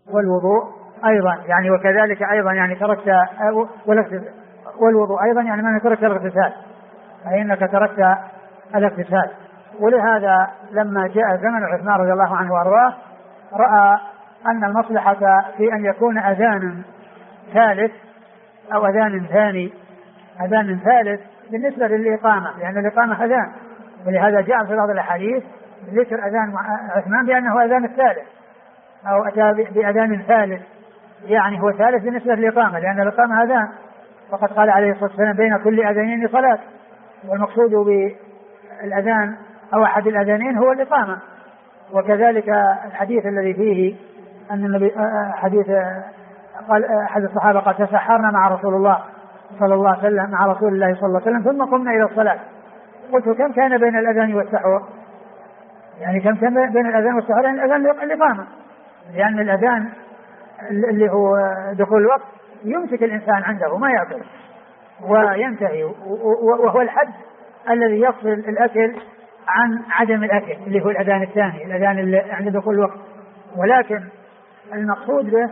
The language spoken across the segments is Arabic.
والوضوء أيضا يعني وكذلك أيضا يعني تركت والوضوء أيضا يعني من تركت الاغتسال فإنك تركت الاغتسال. ولهذا لما جاء زمن عثمان رضي الله عنه وأرضاه رأى أن المصلحة في أن يكون أذان ثالث أو أذان ثاني أذان ثالث بالنسبة للإقامة، لأن الإقامة أذان، ولهذا جاء في بعض الأحاديث ذكر أذان عثمان بأنه أذان الثالث أو أتى بأذان ثالث، يعني هو ثالث بالنسبة للإقامة لأن الإقامة أذان، وقد قال عليه الصلاة والسلام بين كل أذانين صلاة، والمقصود بالأذان أو أحد الأذانين هو الإقامة. وكذلك الحديث الذي فيه أن النبي حديث قال أحد الصحابة قال تسحرنا مع رسول الله صلى الله عليه وسلم مع رسول الله صلى الله عليه وسلم ثم قمنا إلى الصلاة، قلت كم كان بين الأذان والسحور؟ يعني كم كان بين الأذان والسحور؟ يعني الأذان الإقامة، لأن الأذان اللي هو دخول الوقت يمسك الإنسان عنده ما يأكل وينتهي، وهو الحد الذي يفصل الأكل عن عدم الأكل اللي هو الأذان الثاني، الأذان اللي عند دخول الوقت. ولكن المقصود به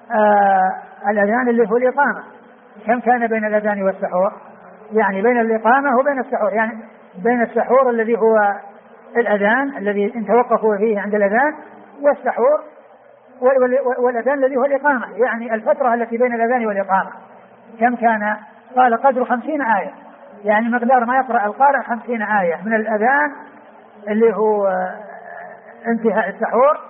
الأذان اللي هو الإقامة. كم كان بين الأذان والسحور؟ يعني بين الإقامة وبين السحور، يعني بين السحور الذي هو الأذان الذي إن توقفوا فيه عند الأذان، والسحور والأذان الذي هو الإقامة، يعني الفترة التي بين الأذان والإقامة كم كان؟ قال قدر 50 آية، يعني مقدار ما يقرأ القارئ 50 آية من الأذان اللي هو انتهاء السحور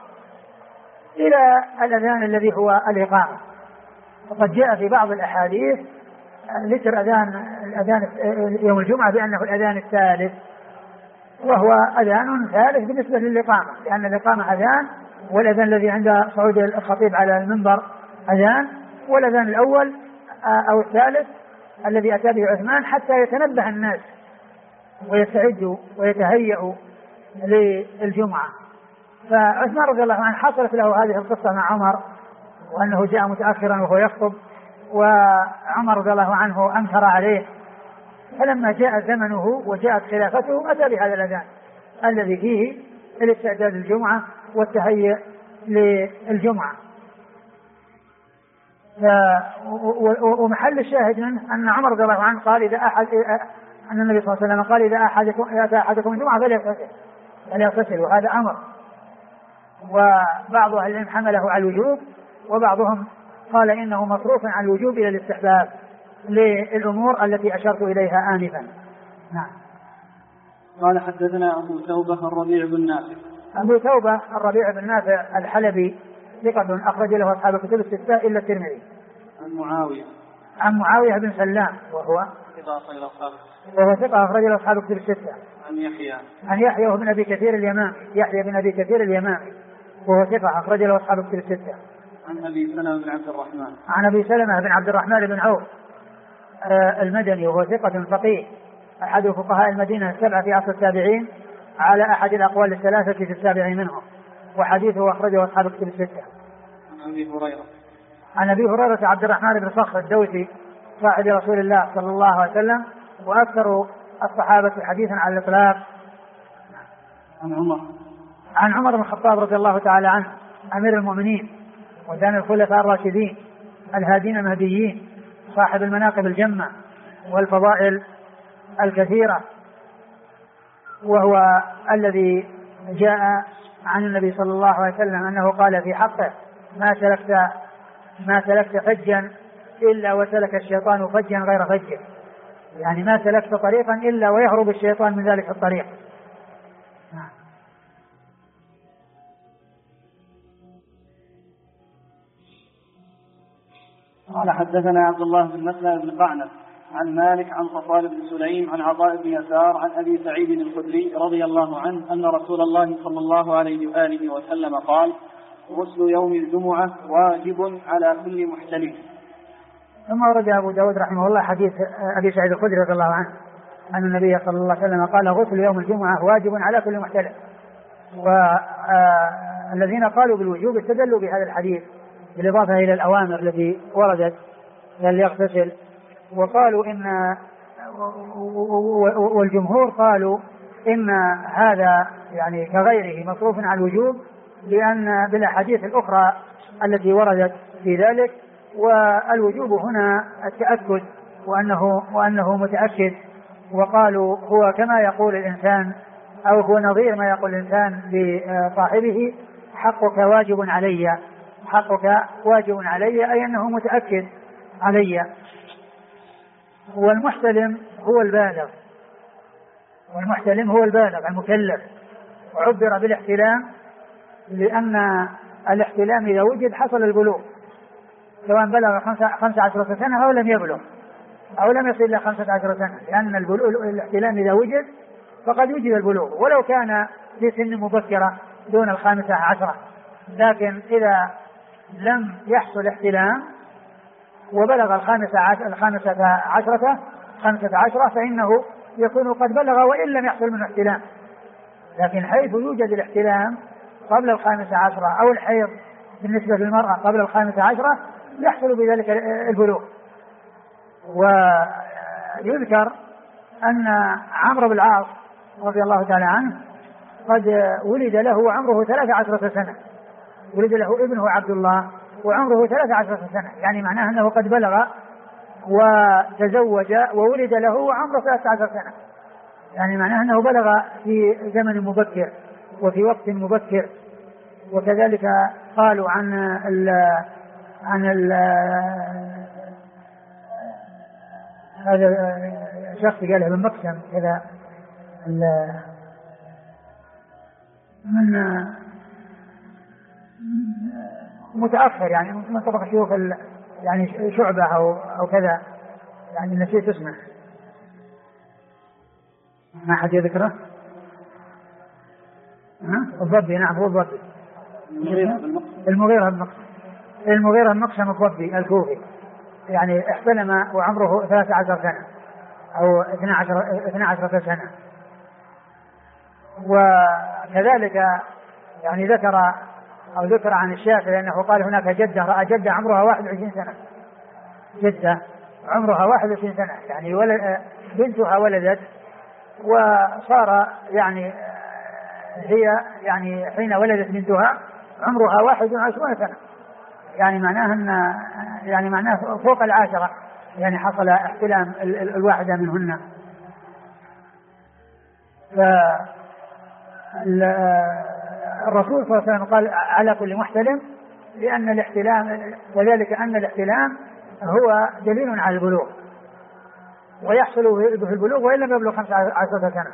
إلى الأذان الذي هو الإقامة. وقد جاء في بعض الأحاديث ذكر الأذان يوم الجمعة بأنه الأذان الثالث، وهو أذان ثالث بالنسبة للإقامة، لأن الإقامة أذان، والأذان الذي عند صعود الخطيب على المنبر أذان، والأذان الأول أو الثالث الذي أتى به عثمان حتى يتنبه الناس ويستعدوا ويتهيئوا للجمعة. فعثمان رضي الله عنه حصلت له هذه القصة مع عمر، وأنه جاء متأخرا وهو يخطب، وعمر رضي الله عنه أنكر عليه، فلما جاء زمنه وجاءت خلافته أتى بهذا الأذان الذي فيه الاستعداد للجمعة والتهيئ للجمعة. ومحل الشاهد منه أن عمر رضي الله عنه قال أن النبي صلى الله عليه وسلم قال إذا أتى أحدكم الجمعة فليغتسل، وهذا أمر. وبعض أهل العلم حمله على الوجوب، وبعضهم قال إنه مصروف عن الوجوب إلى الاستحباب للأمور التي أشرت إليها آنفا. نعم. قال حدثنا أبو توبة الربيع بن نافع. أبو توبة الربيع بن نافع الحلبي ثقة أخرج له أصحاب الكتب الستة إلا الترمذي. عن معاوية بن سلام وهو ثقة أخرج له أصحاب الكتب الستة. عن يحيى بن أبي كثير اليمامي، يحيى بن أبي كثير اليمامي وهو ثقة أخرج له أصحاب الكتب الستة. عن أبي سلمة بن عبد الرحمن. عن أبي سلمة بن عبد الرحمن بن عوف المدني وهو ثقة فقيه أحد فقهاء المدينة السبعة في عصر التابعين على أحد الأقوال الثلاثة في السابع منهم، وحديثه أخرجه أصحاب الكتب الستة. عن أبي هريرة عبد الرحمن بن صخر الدوسي صاحب رسول الله صلى الله عليه وسلم وأكثر الصحابة حديثا على الإطلاق. عن عمر بن الخطاب رضي الله تعالى عنه أمير المؤمنين وثاني الخلفاء الراشدين الهادين المهديين صاحب المناقب الجمة والفضائل الكثيرة، وهو الذي جاء عن النبي صلى الله عليه وسلم أنه قال في حقه ما سلكت فجا إلا وسلك الشيطان فجا غير فجه، يعني ما سلكت طريقا إلا ويهرب الشيطان من ذلك الطريق. قال حدثنا عبد الله بن مسلم بن قعنب عن مالك عن صفوان بن سليم عن عطاء بن يسار عن أبي سعيد الخدري رضي الله عنه أن رسول الله صلى الله عليه وآله وسلم قال غسل يوم الجمعة واجب على كل محتلم. ثم ورد أبو داود رحمه الله حديث أبي سعيد الخدري رضي الله عنه أن النبي صلى الله عليه وسلم قال غسل يوم الجمعة واجب على كل محتلم. والذين قالوا بالوجوب استدلوا بهذا الحديث بالإضافة إلى الأوامر التي وردت ليغتسل، وقالوا والجمهور قالوا إن هذا يعني كغيره مصروف على الوجوب بالأحاديث الأخرى التي وردت في ذلك. والوجوب هنا التأكد وأنه متأكد. وقالوا هو كما يقول الإنسان أو هو نظير ما يقول الإنسان لصاحبه حقك واجب علي، حقك واجب علي، أي أنه متأكد علي. والمحتلم هو البالغ، والمحتلم هو البالغ المكلف. وعبر بالاحتلام لأن الاحتلام إذا وجد حصل البلوغ، سواء بلغ 15 سنة أو لم يبلغ أو لم يصل إلى 15 سنة، لأن الاحتلام إذا وجد فقد وجد البلوغ ولو كان في سن مبكرة دون 15. لكن إذا لم يحصل احتلام وبلغ 15 فإنه يكون قد بلغ وإن لم يحصل منه احتلام. لكن حيث يوجد الاحتلام قبل 15 أو الحيض بالنسبة للمرأة قبل 15 يحصل بذلك البلوغ. ويذكر أن عمرو بن العاص رضي الله تعالى عنه قد ولد له وعمره 13 سنة، ولد له ابنه عبد الله وعمره 13 سنة، يعني معناه أنه قد بلغ وتزوج وولد له وعمره 13 سنة، يعني معناه أنه بلغ في زمن مبكر وفي وقت مبكر. وكذلك قالوا عن هذا الشخص قاله ابن مقسم كذا من متأخر، يعني من طبق شيوخ يعني شعبة أو كذا، يعني نسيت اسمه، ما حد يذكره. الضبي، نعم هو الضبي، المغيرة بن مقسم الضبي الكوفي، يعني احتلم وعمره 13 سنة أو 12 سنة. وكذلك يعني ذكر عن الشافعي أنه قال هناك جدة رأى جدة عمرها 21 سنة، جدة عمرها 21 سنة، يعني بنتها ولدت وصار يعني هي يعني حين ولدت بنتها عمرها 21 سنة، يعني معناه فوق 10، يعني حصل احتلام الواحدة منهن. الرسول صلى الله عليه وسلم قال على كل محتلم، لأن الاحتلام وذلك أن الاحتلام هو دليل على البلوغ ويحصل به البلوغ وإن لم يبلغ 15 سنة.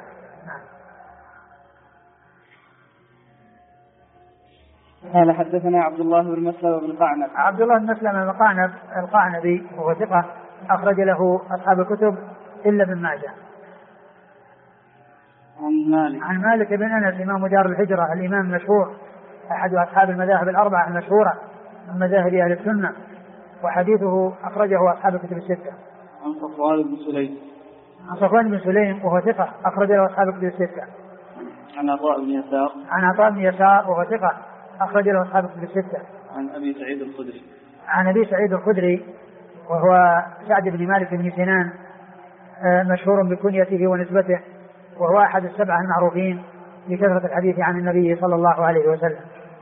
قال حدثنا عبد الله بن مسلم بن قعنب. عبد الله بن مسلم بن قعنب القعنبي وهو ثقة أخرج له أصحاب الكتب إلا ابن ماجه. عن مالك بن أنس إمام دار الهجرة الإمام المشهور أحد أصحاب المذاهب الأربعة المشهورة من مذاهب أهل السنة، وحديثه أخرجه أصحاب الكتب الستة. عن صفوان بن سليم وهو ثقة أخرج له أصحاب الكتب الستة. عن عطاء بن يسار وهو ثقة أخرج له أصحاب الكتب الستة. عن أبي سعيد الخدري وهو سعد بن مالك بن سنان مشهور بكنيته ونسبته، وهو أحد السبعة المعروفين بكثرة الحديث عن النبي صلى الله عليه وسلم.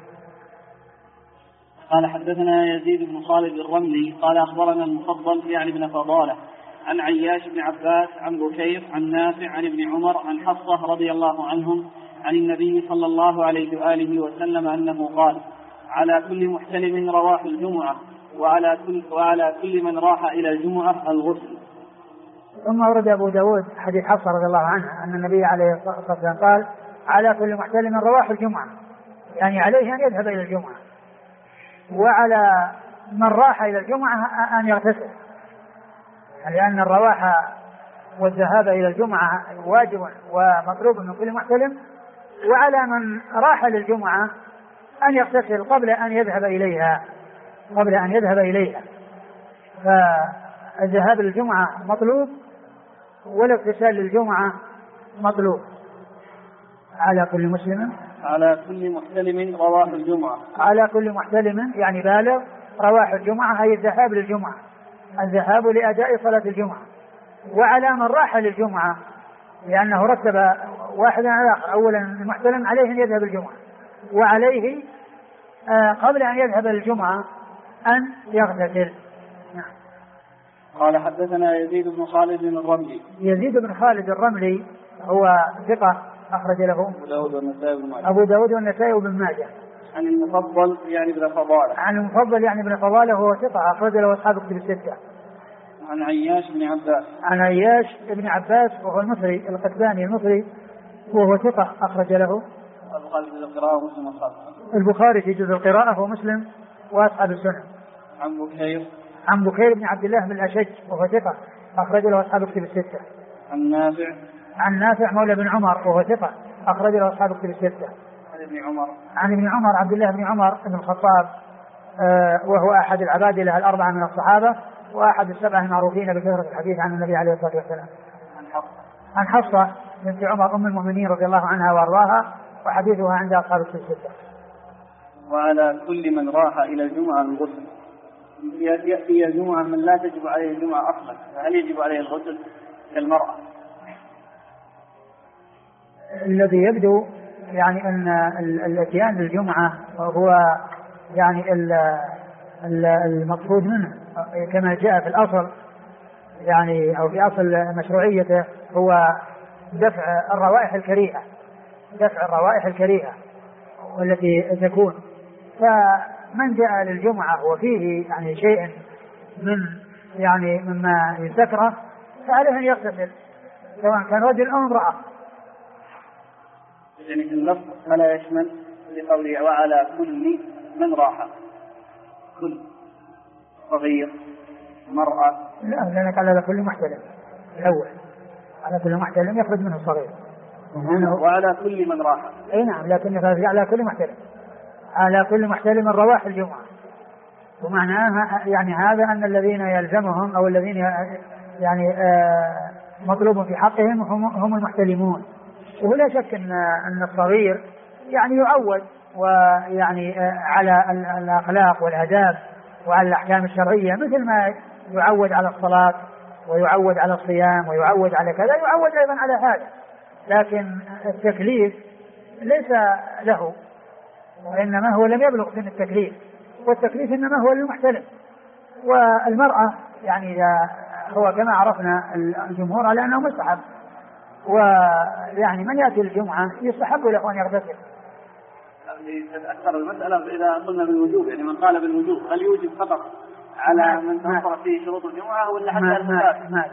قال حدثنا يزيد بن خالد الرملي قال أخبرنا المفضل يعني بن فضالة عن عياش بن عباس عن بكير عن نافع عن ابن عمر عن حفصة رضي الله عنهم عن النبي صلى الله عليه وآله وسلم أنه قال: على كل محتلم رواح الجمعة وعلى كل من راح إلى الجمعة الغسل. ثم ورد أبو داود حديث حفصة رضي الله عنها أن النبي عليه الصلاة والسلام قال: على كل محتلم رواح الجمعة، يعني عليه أن يذهب إلى الجمعة، وعلى من راح إلى الجمعة أن يغتسل، لأن الرواح والذهاب إلى الجمعة واجب ومطلوب من كل محتلم، وعلى من راح للجمعة أن يغتسل قبل أن يذهب إليها. فالذهاب للجمعة مطلوب والاغتسال للجمعة مطلوب. على كل محتلم رواح الجمعة، على كل محتلم يعني بالغ رواح الجمعة أي الذهاب للجمعة، الذهاب لأداء صلاة الجمعة. وعلى من راح للجمعة لأنه رتب واحدا على الآخر، أولا المحتلم عليه أن يذهب الجمعة، وعليه قبل أن يذهب الجمعة أن يغتسل. قال حدثنا يزيد بن خالد الرملي. يزيد بن خالد الرملي هو ثقة أخرج له أبو داود والنسائي وابن ماجه. عن المفضل يعني بن فضالة. عن المفضل يعني بن فضالة هو ثقة أخرج له أصحاب كتب الستة. عن عياش بن عباس. عن عياش بن عباس وهو المصري القتباني المصري وهو ثقة أخرج له البخاري في جزء القراءة ومسلم وأصحاب السنن. عن بكير بن عبد الله بن الأشج وهو ثقة أخرج له أصحاب كتب الستة. عن نافع مولى بن عمر وهو ثقة أخرج له أصحاب كتب الستة. عن ابن عمر عبد الله بن عمر بن الخطاب وهو أحد العبادلة الأربعة من الصحابة وأحد السبعة المعروفين بكثرة الحديث عن النبي عليه الصلاة والسلام. عن حفصة بنت عمر أم المؤمنين رضي الله عنها وأرضاها وحديثها عند أصحاب الكتب الستة. وعلى كل من راح إلى الجمعة الغسل. يأتي الجمعة من لا تجب عليه الجمعة أصلا، هل يجب عليه الغسل كالمرأة؟ الذي يبدو يعني أن الاتيان للجمعة هو يعني المقصود منه كما جاء في الأصل يعني أو في أصل مشروعيته هو دفع الروائح الكريهة والتي تكون. فمن جاء للجمعة وفيه يعني شيء من يعني مما يستكره فعليه أن يغتسل سواء كان رجل أو امرأة. يعني اللفظ فلا يشمل لقوله وعلى كل من راح، كل صغير مرأة. لا لأنك على كل محتلم الأول على كل محتلم يخرج منه الصغير وعلى كل من راح. أي نعم لكن على كل محتلم على كل محتلم رواح الجمعة. ومعناها يعني هذا أن الذين يلزمهم أو الذين يعني مطلوب في حقهم هم المحتلمون. ولا شك أن الصغير يعني يعود ويعني على الأخلاق والآداب وعلى الأحكام الشرعية مثل ما يعود على الصلاة ويعود على الصيام ويعود على كذا يعود أيضا على هذا. لكن التكليف ليس له وإنما هو لم يبلغ سن التكليف والتكليف إنما هو للمحتلم. والمرأة يعني إذا هو كما عرفنا الجمهور على أنه مستحب ويعني من يأتي الجمعة يستحب له أن يغتسل. تتأثر المسألة إذا قلنا بالوجوب يعني من قال بالوجوب هل يوجب فقط على من تنصر فيه شروط الجمعة ولا حتى المسافر؟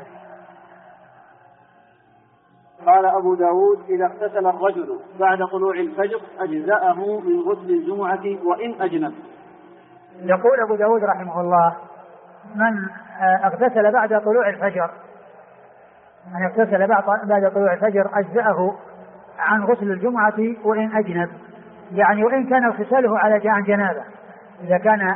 قال أبو داود إذا اغتسل الرجل بعد طلوع الفجر أجزأه من غسل الجمعة وإن أجنب. يقول أبو داود رحمه الله من اغتسل بعد طلوع الفجر من اغتسل بعد طلوع الفجر أجزأه عن غسل الجمعة وإن أجنب يعني وإن كان اغتساله على جنابه. إذا كان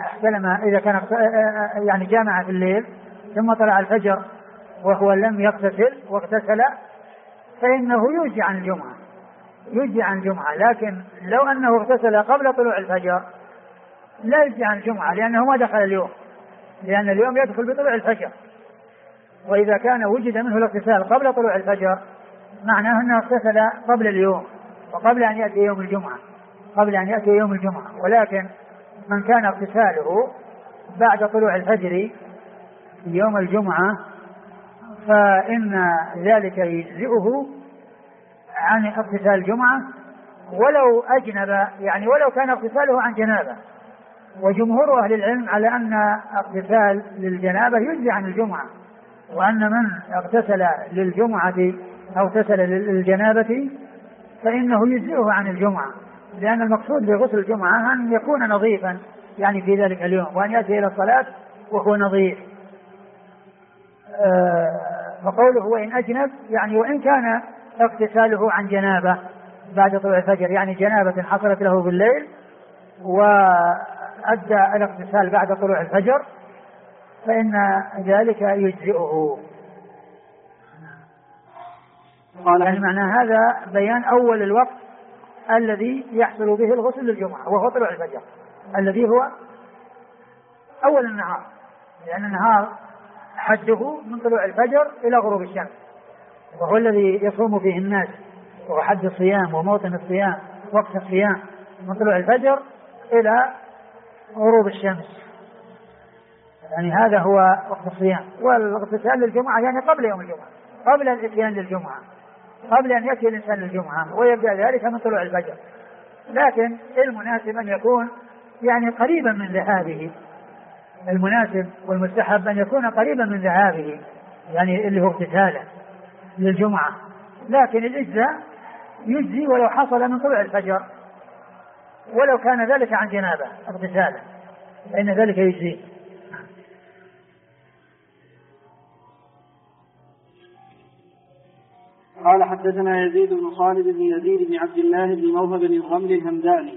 يعني جامع في الليل ثم طلع الفجر وهو لم يغتسل واغتسل فإنه يجزي عن الجمعة لكن لو أنه اغتسل قبل طلوع الفجر لا يجزي عن الجمعة لأنه ما دخل اليوم لأن اليوم يدخل بطلوع الفجر. وإذا كان وجد منه الاغتسال قبل طلوع الفجر معناه أنه اغتسل قبل اليوم وقبل أن يأتي يوم الجمعة. ولكن من كان اغتساله بعد طلوع الفجر يوم الجمعة فإن ذلك يجزئه عن اغتسال الجمعة ولو أجنب يعني ولو كان اغتساله عن جنابه. وجمهور أهل العلم على أن اغتسال للجنابة يجزي عن الجمعة وأن من اغتسل للجمعة أو اغتسل للجنابة فإنه يجزئه عن الجمعة لأن المقصود بغسل الجمعة أن يكون نظيفا يعني في ذلك اليوم وأن يأتي إلى الصلاة وهو نظيف. فقوله وإن أجنب يعني وإن كان اغتساله عن جنابة بعد طلوع الفجر يعني جنابة حصلت له بالليل وأدى الاغتسال بعد طلوع الفجر فإن ذلك يجزئه. يعني معنى هذا بيان أول الوقت الذي يحصل به الغسل للجمعة وهو طلوع الفجر الذي هو أول النهار لأن النهار حده من طلوع الفجر إلى غروب الشمس وهو الذي يصوم فيه الناس وهو حد الصيام وموطن الصيام وقت الصيام من طلوع الفجر إلى غروب الشمس، يعني هذا هو وقت الصيام. والاغتسال للجمعة يعني قبل يوم الجمعة، قبل الاتيان للجمعة، قبل أن يأتي الإنسان للجمعة، ويبدأ ذلك من طلوع الفجر. لكن المناسب أن يكون يعني قريبا من ذهابه، المناسب والمستحب أن يكون قريبا من ذهابه، يعني اللي هو اغتساله للجمعة. لكن الإجزاء يجزي ولو حصل من طلوع الفجر، ولو كان ذلك عن جنابه اغتساله، فإن ذلك يجزي. قال حدثنا يزيد بن خالد بن يزيد بن عبد الله بن موهب بن الرمل الهمداني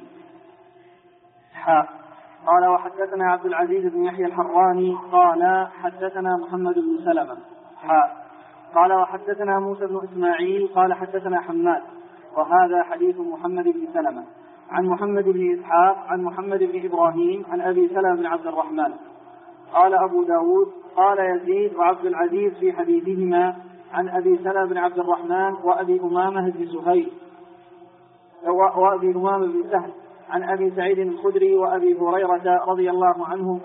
قال وحدثنا عبد العزيز بن يحيى الحراني قال حدثنا محمد بن سلمة قال وحدثنا موسى بن إسماعيل قال حدثنا حماد، وهذا حديث محمد بن سلمة عن محمد بن إسحاق عن محمد بن إبراهيم عن أبي سلمة بن عبد الرحمن. قال أبو داود قال يزيد وعبد العزيز في حديثهما عن أبي سلمة بن عبد الرحمن وأبي أمامة بن سهيل وأبي أمامة بن سهل عن أبي سعيد الخدري وأبي هريرة رضي الله عنه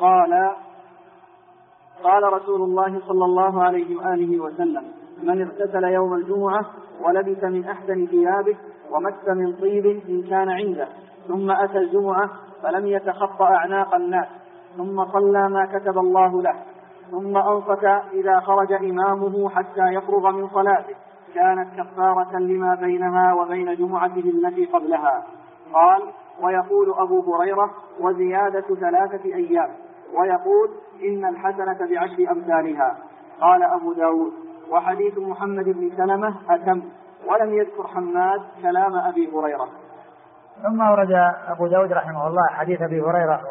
قال رسول الله صلى الله عليه وآله وسلم: من اغتسل يوم الجمعة ولبس من أحسن ثيابه ومس من طيب إن كان عنده، ثم أتى الجمعة فلم يتخطى أعناق الناس، ثم صلى ما كتب الله له، ثم أنصت إذا خرج إمامه حتى يفرغ من صلاته، كانت كفارة لما بينها وبين جمعته التي قبلها. قال: ويقول أبو هريرة: وزيادة 3 أيام، ويقول: إن الحسنة ب10 أمثالها. قال أبو داود: وحديث محمد بن سلمة أتم، ولم يذكر حماد كلام أبي هريرة. ثم ورد أبو داود رحمه الله حديث أبي هريرة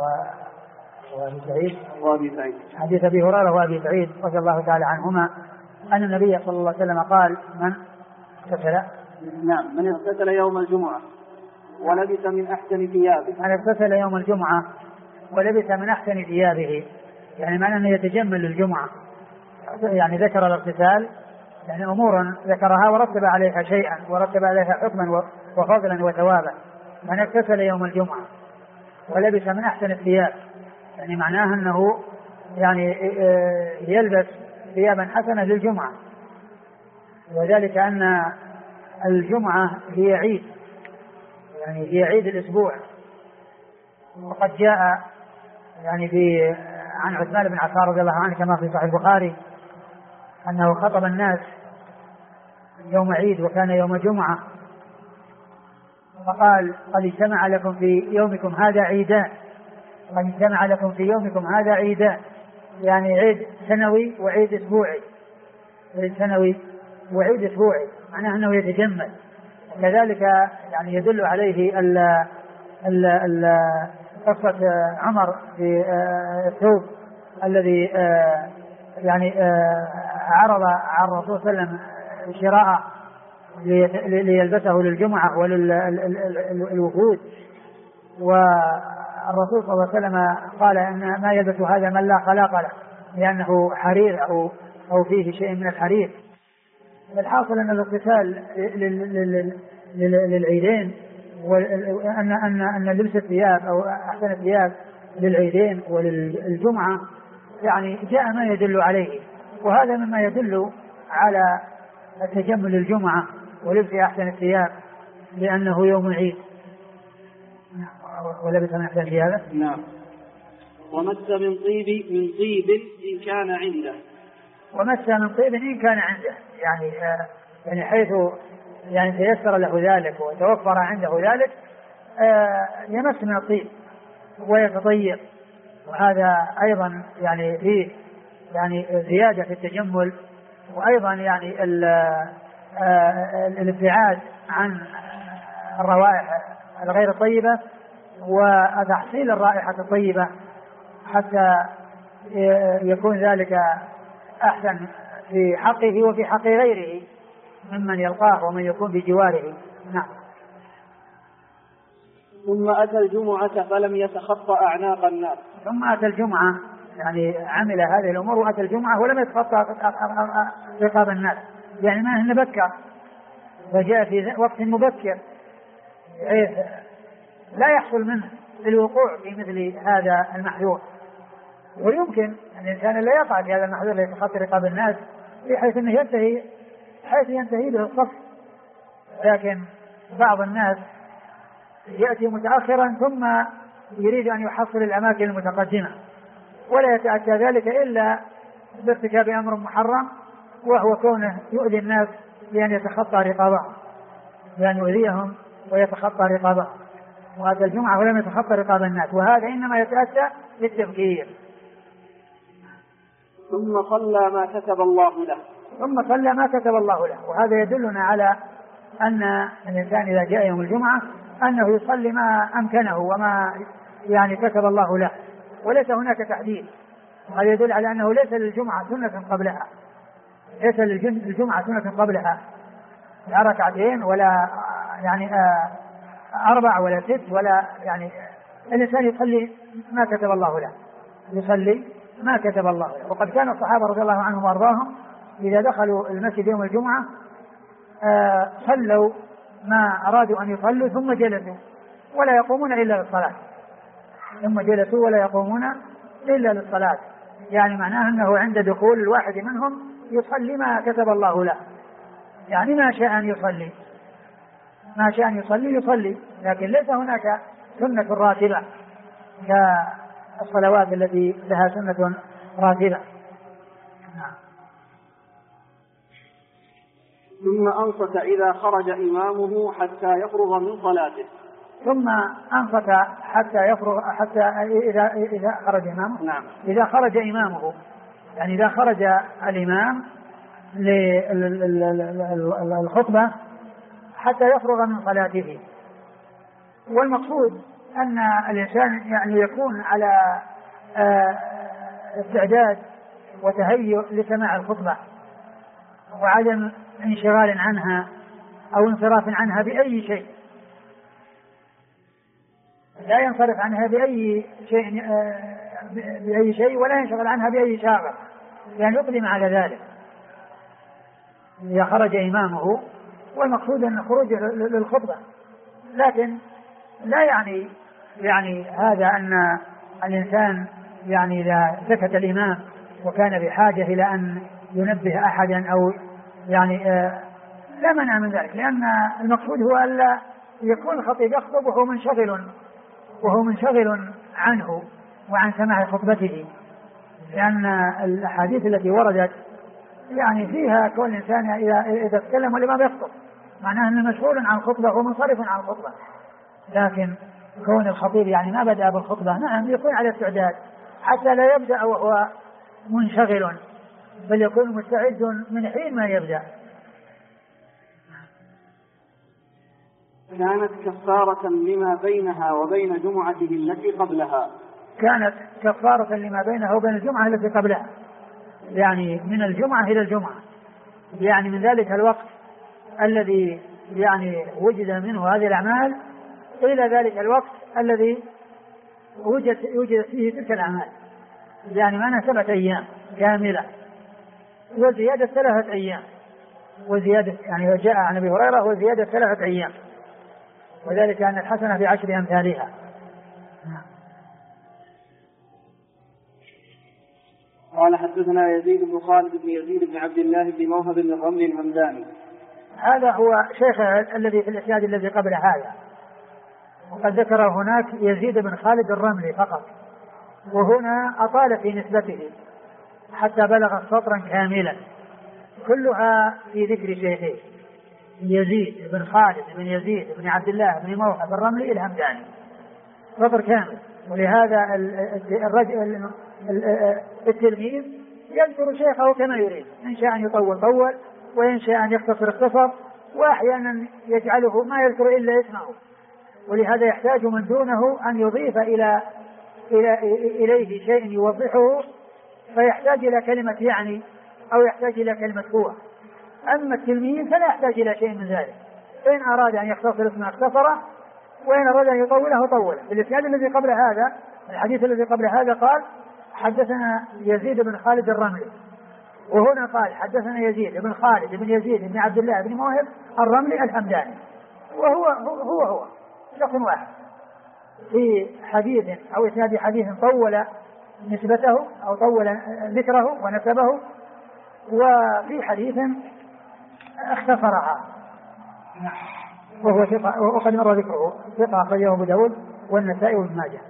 وأبي سعيد، حديث أبي هريرة وأبي سعيد رضي الله تعالى عنهما أن النبي صلى الله عليه وسلم قال: من اغتسل يوم الجمعة ولبس من أحسن ثيابه. من اغتسل يوم الجمعة ولبس من أحسن ثيابه، يعني معنى أنه يتجمل للجمعة، يعني ذكر الاغتسال يعني أمورا ذكرها ورتب عليها شيئا، ورتب عليها حكما وفضلا وثوابا. من اغتسل يوم الجمعة ولبس من أحسن الثياب، يعني معناها أنه يعني يلبس ثيابا حسنة للجمعة، وذلك أن الجمعة هي عيد، يعني هي عيد الأسبوع. وقد جاء يعني عن عثمان بن عفان رضي الله عنه كما في صحيح البخاري أنه خطب الناس يوم عيد وكان يوم جمعة، فقال: قد اجتمع لكم في يومكم هذا عيدان، قد اجتمع لكم في يومكم هذا عيدان، يعني عيد سنوي وعيد أسبوعي، عيد سنوي وعيد أسبوعي، معناه أنه يتجمل. كذلك يعني يدل عليه قصة عمر في الثوب الذي يعني عرض على الرسول صلى الله عليه وسلم شراءه ليلبسه للجمعة وللوفود، والرسول صلى الله عليه وسلم قال إن ما يلبس هذا من لا خلاق له، لأنه حرير أو فيه شيء من الحرير. الحاصل أن الاغتسال للعيدين، وأن لبس الثياب أو أحسن الثياب للعيدين وللجمعة يعني جاء ما يدل عليه، وهذا مما يدل على التجمل الجمعة ولبس أحسن الثياب لأنه يوم عيد. ولبس من أحسن الثياب. نعم. ومس من طيب إن كان عنده. ومس من طيب إن كان عنده، يعني حيث يعني تيسر له ذلك وتوفر عنده ذلك يمس من الطيب ويتطيب، وهذا أيضا يعني فيه يعني زيادة في التجمل، وأيضا يعني الابتعاد عن الروائح الغير الطيبة وتحصيل الرائحة الطيبة حتى يكون ذلك أحسن في حقه وفي حق غيره ممن يلقاه ومن يكون بجواره. نعم. ثم أتى الجمعة فلم يتخطى أعناق الناس. ثم أتى الجمعة يعني عمل هذه الأمور وأتى الجمعة ولم يتخطى رقاب الناس، يعني ما هن بكر، فجاء في وقت مبكر بحيث لا يحصل منه الوقوع في مثل هذا المحذور. ويمكن أن الإنسان لا يقع في هذا المحذور ليتخطى رقاب الناس بحيث أنه ينتهي به الصف، لكن بعض الناس يأتي متأخرا ثم يريد أن يحصل الأماكن المتقدمة، ولا يتأتى ذلك إلا بارتكاب أمر محرم، وهو كونه يؤذي الناس بأن يتخطى رقابهم، بأن يؤذيهم ويتخطى رقابهم، وهذا الجمعة ولم يتخطى رقاب الناس، وهذا إنما يتأتى بالتبكير. ثم صلى ما كتب الله له. وهذا يدلنا على أن الإنسان إذا جاء يوم الجمعة أنه يصلي ما أمكنه وما يعني كتب الله له، وليس هناك تحديد. وهذا يدل على أنه ليس للجمعة سنة قبلها، لا ركعتين ولا يعني 4 ولا 6 ولا يعني الإنسان يصلي ما كتب الله له. وقد كان الصحابة رضي الله عنهم وأرضاهم إذا دخلوا المسجد يوم الجمعة صلوا ما أرادوا أن يصلوا ثم جلسوا ولا يقومون إلا للصلاة. يعني معناه أنه عند دخول الواحد منهم يصلي ما كتب الله له، يعني ما شاء أن يصلي، لكن ليس هناك سنة راتبة كالصلوات التي لها سنة راتبة. ثم أنصت إذا خرج إمامه حتى يفرغ من صلاته. نعم. إذا خرج إمامه يعني إذا خرج الإمام للخطبة حتى يفرغ من صلاته. والمقصود أن الإنسان يعني يكون على استعداد وتهيؤ لسماع الخطبة، وعدم انشغال عنها أو انصراف عنها بأي شيء، لا ينصرف عنها بأي شيء ولا ينشغل عنها بأي شاغل، يعني يقدم على ذلك إذا خرج إمامه. والمقصود أن خروج للخطبة، لكن لا يعني هذا أن الإنسان يعني إذا سكت الإمام وكان بحاجة إلى أن ينبه أحدا أو يعني لا منع من ذلك، لأن المقصود هو ألا يكون الخطيب يخطب وهو منشغل عنه وعن سماع خطبته، لأن الأحاديث التي وردت يعني فيها كل إنسان إذا تكلم والإمام يخطب معناه أنه مشغول عن الخطبة ومنصرف عن الخطبة. لكن كون الخطيب يعني ما بدأ بالخطبة، نعم يكون على استعداد حتى لا يبدأ وهو منشغل، بل يكون مستعد من حين ما يبدأ. كانت كفارة لما بينها وبين جمعته التي قبلها. كانت كفارة لما بينها وبين الجمعة التي قبلها، يعني من الجمعة إلى الجمعة، يعني من ذلك الوقت الذي يعني وجد منه هذه الأعمال إلى ذلك الوقت الذي وجدت فيه تلك الأعمال، يعني معنى 7 أيام كاملة وزيادة 3 أيام، وزيادة يعني جاء عن أبي هريرة وزيادة 3 أيام، وذلك أن الحسنة ب10 أمثالها. قال حدثنا يزيد بن خالد بن يزيد بن عبد الله بن موهب بن الرملي الهمداني. هذا هو شيخه الذي في الإسناد الذي قبل هذا، وقد ذكر هناك يزيد بن خالد الرملي فقط، وهنا أطال في نسبته حتى بلغ سطرا كاملا كلها في ذكر شيخه يزيد بن خالد بن يزيد بن عبد الله بن موهب الرملي الهمداني، سطر كامل. ولهذا التلميذ يذكر شيخه كما يريد، إن شاء أن يطول طول، وإن شاء أن يختصر اختصر، وأحيانا يجعله ما يذكر إلا اسمه. ولهذا يحتاج من دونه أن يضيف إليه شيء يوضحه، فيحتاج إلى كلمة يعني أو يحتاج إلى كلمة هو. أما التلميذ فلا يحتاج إلى شيء من ذلك، إن أراد أن يختصر اسمه اختصره، وإن أراد أن يطوله طوله. الإسناد الذي قبل هذا، الحديث الذي قبل هذا قال حدثنا يزيد بن خالد الرملي، وهنا قال حدثنا يزيد بن خالد بن يزيد بن عبد الله بن موهب الرملي الهمداني، وهو شخص واحد، في حديث أو إسناد حديث طول نسبته أو طول ذكره ونسبه، وفي حديث اختصرها وهو ثقة وقد مر ذكره، ثقة أخرجه أبو داود والنسائي وابن ماجه.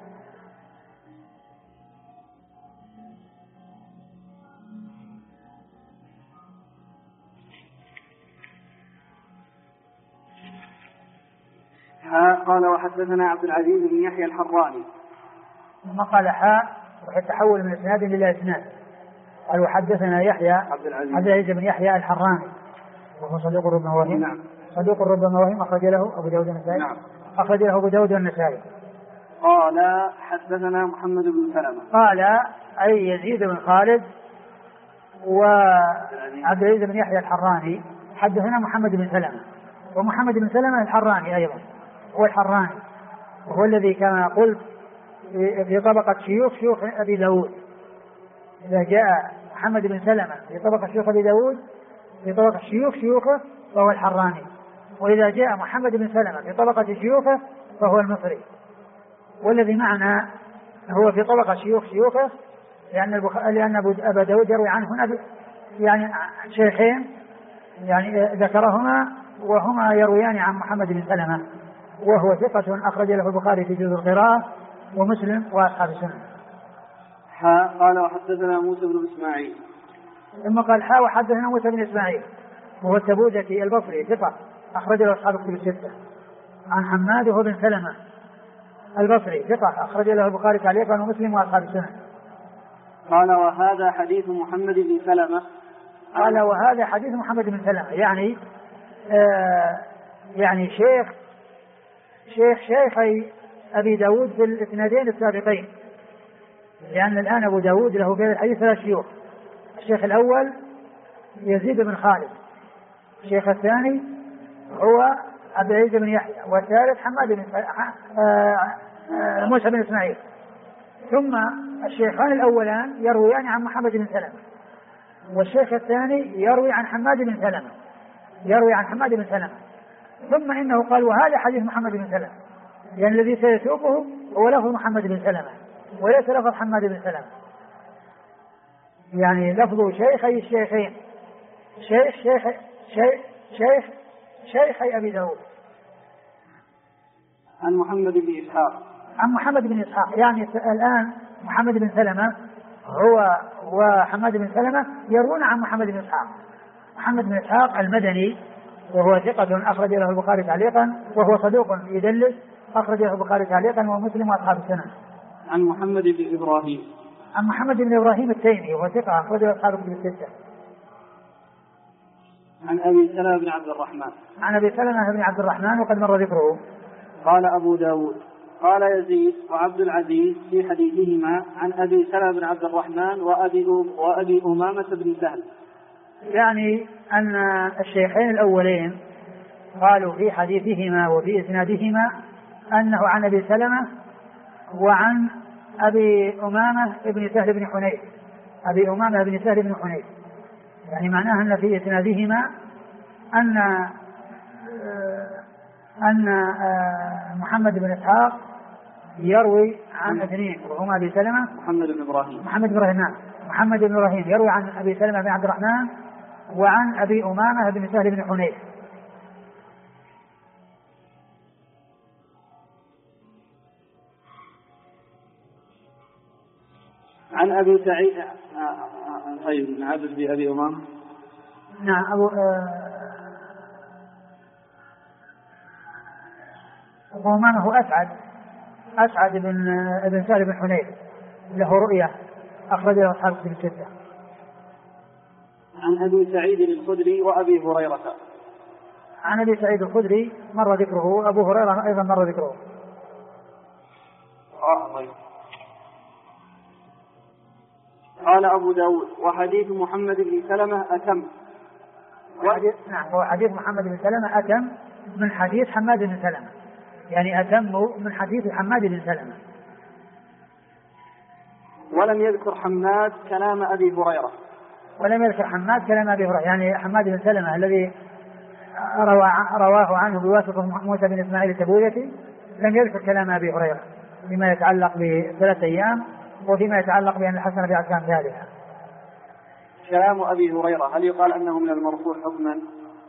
قال وحدثنا عبد العزيز بن يحيى الحراني. ثم قال وتحول من اسناد الى اسناد. قال وحدثنا يحيى عبد العزيز بن يحيى الحراني وهو صدوق ربما وهم. نعم. صدوق ربما وهم. أخرج له أبو داود والنسائي. نعم. أخرج له أبو داود والنسائي. قال حدثنا محمد بن سلمة. قال أي يزيد بن خالد وعبد العزيز بن يحيى الحراني حدثنا محمد بن سلمة، ومحمد بن سلمة الحراني أيضا هو الحراني، وهو الذي كما قلت في طبقة شيوخ أبي داود. إذا جاء محمد بن سلمة في طبقة شيوخ أبي داود في طبقة شيوخه فهو الحراني، وإذا جاء محمد بن سلمة في طبقة شيوخه فهو المصري. والذي معنا هو في طبقة شيوخه لأن أبا داود يروي عنه يعني شيخين يعني ذكرهما وهما يرويان عن محمد بن سلمة، وهو ثقة أخرج له البخاري في جزء القراءة ومسلم وأصحاب السنن. قال وحدثنا موسى بن إسماعيل. ثم قال وحدثنا موسى بن إسماعيل وهو التبوذكي البصري ثقة أخرج له أصحاب الكتب الستة. عن حماد وهو بن سلمة البصري ثقة أخرج له البخاري تعليقا ومسلم وأصحاب السنن. قال وهذا حديث محمد بن سلمة. قال وهذا حديث محمد بن سلمة يعني شيخي أبي داود في الاثنتين السابقين، لأن الآن أبو داود له في الحديث 3 شيوخ. الشيخ الأول يزيد بن خالد، الشيخ الثاني هو عبد العزيز بن يحيى، والثالث حماد بن موسى بن إسماعيل. ثم الشيخان الأولان يرويان عن محمد بن سلمة، والشيخ الثاني يروي عن حماد بن سلمة، ثم إنه قال وهذا حديث محمد بن سلمة، يعني الذي سيسوقه هو لفظ محمد بن سلمة وليس لفظ حماد بن سلمة، يعني لفظ شيخي الشيخين شيخي أبي داود. عن محمد بن إسحاق. يعني الآن محمد بن سلمة هو وحماد بن سلمة يروون عن محمد بن إسحاق. محمد بن إسحاق المدني وهو ثقة أخرج له البخاري تعليقا، وهو صدوق يدلس أخرج له البخاري تعليقا ومسلم وأصحاب السنن. عن محمد بن إبراهيم التيمي وهو ثقة أخرج له أصحاب الكتب الستة. عن أبي سلمة بن عبد الرحمن وقد مر ذكره. قال أبو داود قال يزيد وعبد العزيز في حديثهما عن أبي سلمة بن عبد الرحمن وأبي أمامة بن سهل، يعني أن الشيخين الأولين قالوا في حديثهما وفي إسنادهما أنه عن أبي سلمة وعن أبي أمامة بن سهل بن حنيف، يعني معناه أن في إسنادهما أن محمد بن إسحاق يروي عن اثنين وهما أبي سلمة محمد بن إبراهيم يروي عن أبي سلمة بن عبد الرحمن وعن أبي أمامة بن سهل بن حنيف. عن أبي سعيد. طيب نعبد بأبي أمامة. نعم أبو أمامة هو أسعد بن سهل بن حنيف له رؤية أخرج له أصحاب الكتب الستة. عن أبي سعيد الخدري وأبي هريرة. عن أبي سعيد الخدري مر ذكره، أبو هريرة أيضا مر ذكره. قال أبو داود وحديث محمد بن سلمة أتم. هو حديث محمد بن سلمة أتم من حديث حماد بن سلمة، يعني أتم من حديث حماد بن سلمة. ولم يذكر حماد كلام أبي هريرة. يعني حماد بن سلمة الذي رواه عنه بواسطة موسى بن إسماعيل التبوذكي لم يذكر كلام أبي هريرة فيما يتعلق ب3 أيام وفيما يتعلق بأن الحسنة بأحكام ثالثة. كلام أبي هريرة هل يقال أنه من المرفوع حكما؟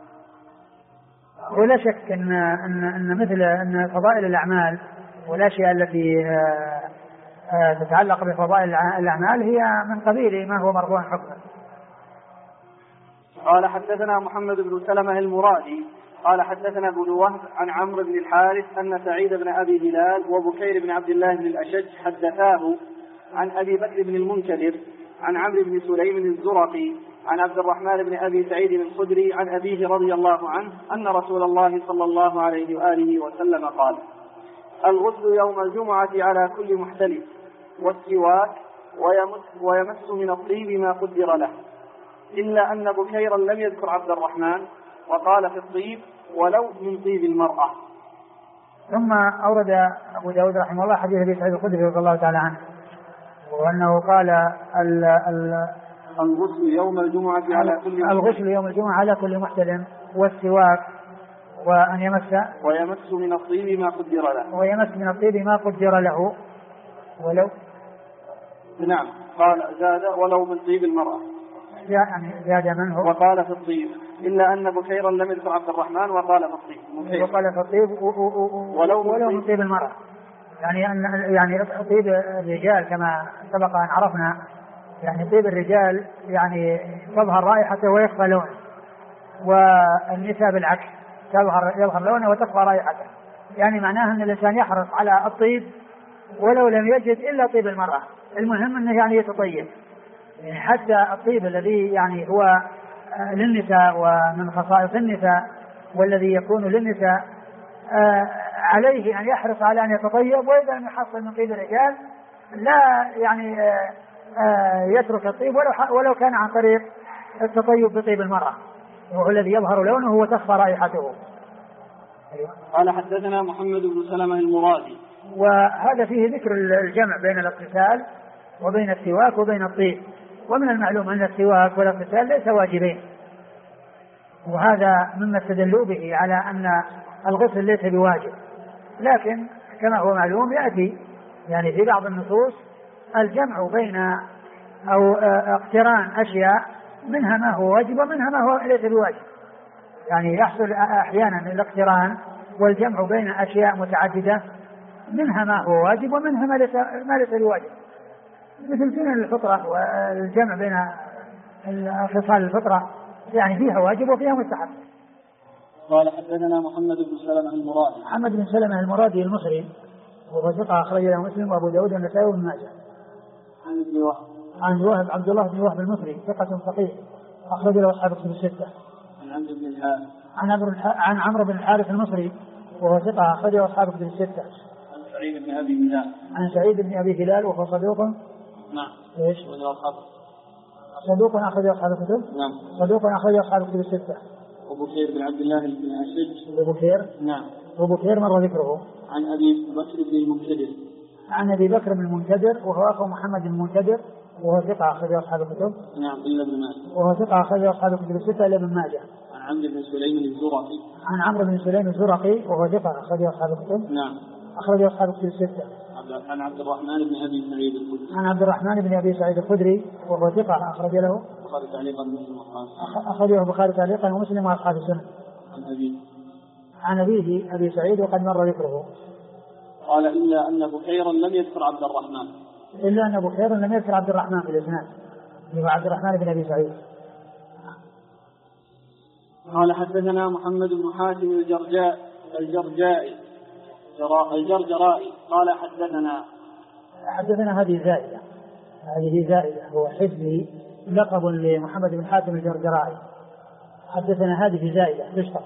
ولا شك أن مثل أن فضائل الأعمال والأشياء التي تتعلق بفضائل الأعمال هي من قبيل ما هو مرفوع حكما. قال حدثنا محمد بن سلمة المرادي قال حدثنا ابن وهب عن عمرو بن الحارث أن سعيد بن أبي هلال وبكير بن عبد الله بن الأشج حدثاه عن أبي بكر بن المنكدر عن عمرو بن سليم الزرقي عن عبد الرحمن بن أبي سعيد الخدري عن أبيه رضي الله عنه أن رسول الله صلى الله عليه وآله وسلم قال: الغسل يوم الجمعة على كل محتلم، والسواك، ويمس من الطيب ما قدر له، إلا أن بكيرا لم يذكر عبد الرحمن وقال في الطيب ولو من طيب المرأة. ثم أورد أبو داود رحمه الله حديث أبي سعيد الخدري رضي الله تعالى عنه وأنه قال الغسل يوم الجمعة على كل محتلم، الغسل يوم الجمعة على كل محتلم، والسواك، وأن ويمس من الطيب ما قدر له، ويمس من الطيب ما قدر له ولو نعم قال زاد ولو من طيب المرأة، يعني زاد منه وقال في الطيب، إلا أن بكيرا لم يذكر عبد الرحمن وقال في الطيب، وقال في الطيب ولو من طيب المرأة، يعني طيب الرجال كما سبق أن عرفنا، يعني طيب الرجال يعني تظهر رائحته ويخفى لونه، والنساء بالعكس يظهر لونه وتخفى رائحته، يعني معناه أن الإنسان يحرص على الطيب ولو لم يجد إلا طيب المرأة، المهم أنه يعني يتطيب، يعني حتى الطيب الذي يعني هو للنساء ومن خصائص النساء والذي يكون للنساء عليه أن يحرص على أن يتطيب، وإذا لم يحصل من طيب الرجال لا يعني يترك الطيب ولو كان عن طريق التطيب بطيب المرأة، وهو الذي يظهر لونه وتخفى رائحته. قال حدثنا محمد بن سلمة المرادي. وهذا فيه ذكر الجمع بين الاغتسال وبين السواك وبين الطيب، ومن المعلوم أن السواك والاغتسال ليس واجبين، وهذا مما استدلوا به على أن الغسل ليس بواجب، لكن كما هو معلوم يأتي يعني في بعض النصوص الجمع بين أو اقتران أشياء منها ما هو واجب ومنها ما هو ليس بواجب، يعني يحصل أحيانا الاقتران والجمع بين أشياء متعددة منها ما هو واجب ومنها ما ليس بواجب، مثل سنن الفطرة والجمع بين خصال الفطرة يعني فيها واجب وفيها مستحب. قال حدثنا محمد بن سلمة المرادي. محمد بن سلمة المرادي المصري وهو ثقة أخرج له مسلم وأبو داود والنسائي وابن ماجه. عن وهب عبد الله بن وهب المصري ثقة فقيه أخرج له أصحاب الكتب الستة. عن عمرو بن الحارث المصري وهو ثقة أخرج له أصحاب الكتب الستة. عن سعيد بن أبي هلال وهو صدوق. نعم. إيش؟ صدوق أخرج له أصحاب الكتب. نعم. صدوق أخرج له أصحاب الكتب الستة. وبكير بن عبد الله بن الأشج. وبكير. نعم. وبكير مر ذكره. عن أبي بكر بن المنكدر. عن أبي بكر بن المنكدر وهو أخو محمد بن المنكدر وهو ثقة أخرج له أصحاب الكتب. نعم. إلا ابن ماجه. وهو ثقة أخرج له أصحاب الكتب الستة إلا ابن ماجه. عن عمرو بن سليم الزرقي. عن عمرو بن سليم الزرقي وهو ثقة أخرج له أصحاب الكتب. نعم. أخرج له أصحاب الكتب الستة. عن عبد الرحمن بن أبي سعيد الخدري. عن عبد الرحمن بن أبي سعيد الخدري وهو ثقة أخرج له البخاري تعليقا مسلم أخرجه البخاري تعليقا ومسلم وأصحاب السنن. عن أبيه أبي سعيد وقد مر ذكره. قال إلا أن بكيرا لم يذكر عبد الرحمن. إلا أن بكيرا لم يذكر عبد الرحمن في الإسناد، هو عبد الرحمن بن أبي سعيد. قال حدثنا محمد بن حاتم الجرجائي قال حدثنا هذه زائدة هو حزبي لقب لمحمد بن حاتم الجرجائي. حدثنا هذه زائدة تشتغل.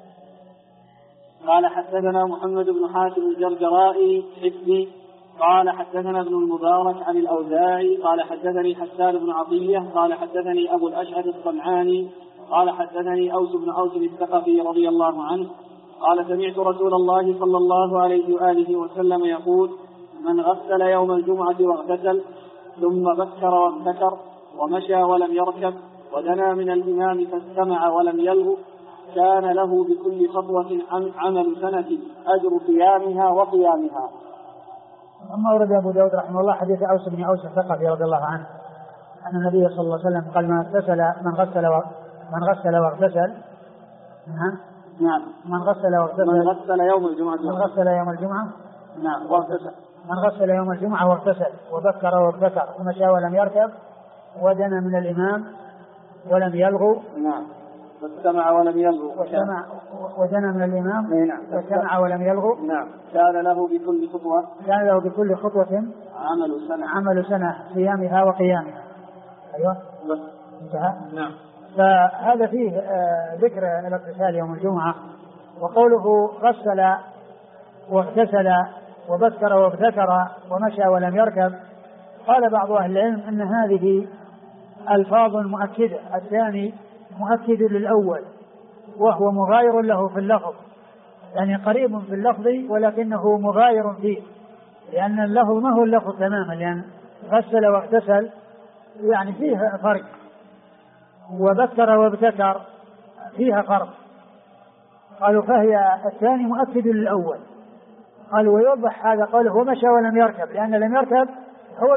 قال حدثنا محمد بن حاتم الجرجائي حزبي قال حدثنا ابن المبارك عن الأوزاعي قال حدثني حسان بن عطية قال حدثني أبو الأشعث الصنعاني قال حدثني أوس بن أوس الثقفي رضي الله عنه قال سمعت رسول الله صلى الله عليه وآله وسلم يقول: من غسل يوم الجمعة واغتسل ثم بكر وابتكر ومشى ولم يركب ودنا من الإمام فاستمع ولم يلغ كان له بكل خطوة عمل سنة أجر صيامها وقيامها. أما ورد أبو داود رحمه الله حديث أوس بن أوس الثقفي رضي الله عنه أن النبي صلى الله عليه وسلم قال من غسل واغتسل نعم من غسل يوم الجمعة نعم من غسل يوم الجمعة واغتسل وبكر وابتكر ومشى ولم يركب ودنا من الإمام ولم يلغو نعم واستمع ولم يلغو ودنا من الإمام واستمع ولم يلغو نعم كان له بكل خطوة عمل سنة صيامها وقيامها. أيوة انتهى. نعم. فهذا فيه ذكر الاغتسال يوم الجمعة. وقوله غسل واغتسل وبكر وابتكر ومشى ولم يركب قال بعض أهل العلم أن هذه ألفاظ مؤكدة، الثاني مؤكد للأول وهو مغاير له في اللفظ، يعني قريب في اللفظ ولكنه مغاير فيه، لأن اللفظ ما هو اللفظ تماما، لأن غسل واغتسل يعني فيه فرق، وبكر وابتكر فيها فرق. قالوا فهي الثاني مؤكد للأول. قالوا ويوضح هذا قوله ومشى ولم يركب، لأن لم يركب هو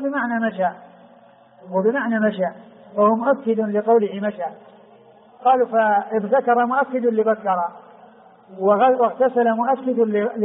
بمعنى مشى وهو مؤكد لقوله مشى. قالوا فابتكر مؤكد لبكر واغتسل مؤكد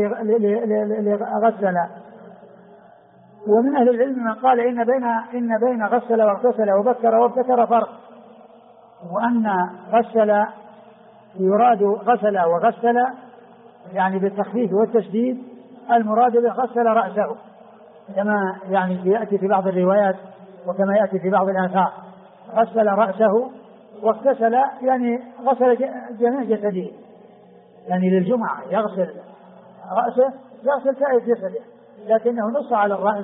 لغسل. ومن أهل العلم من قال إن بين غسل واغتسل وبكر وابتكر فرق، وأن غسل يراد غسل وغسل يعني بالتخفيف والتشديد، المراد به غسل رأسه كما يعني يأتي في بعض الروايات وكما يأتي في بعض الآثار، غسل رأسه، واغتسل يعني غسل جميع جسده، يعني للجمعة يغسل رأسه يغسل سائر جسده، لكنه نص على الرأس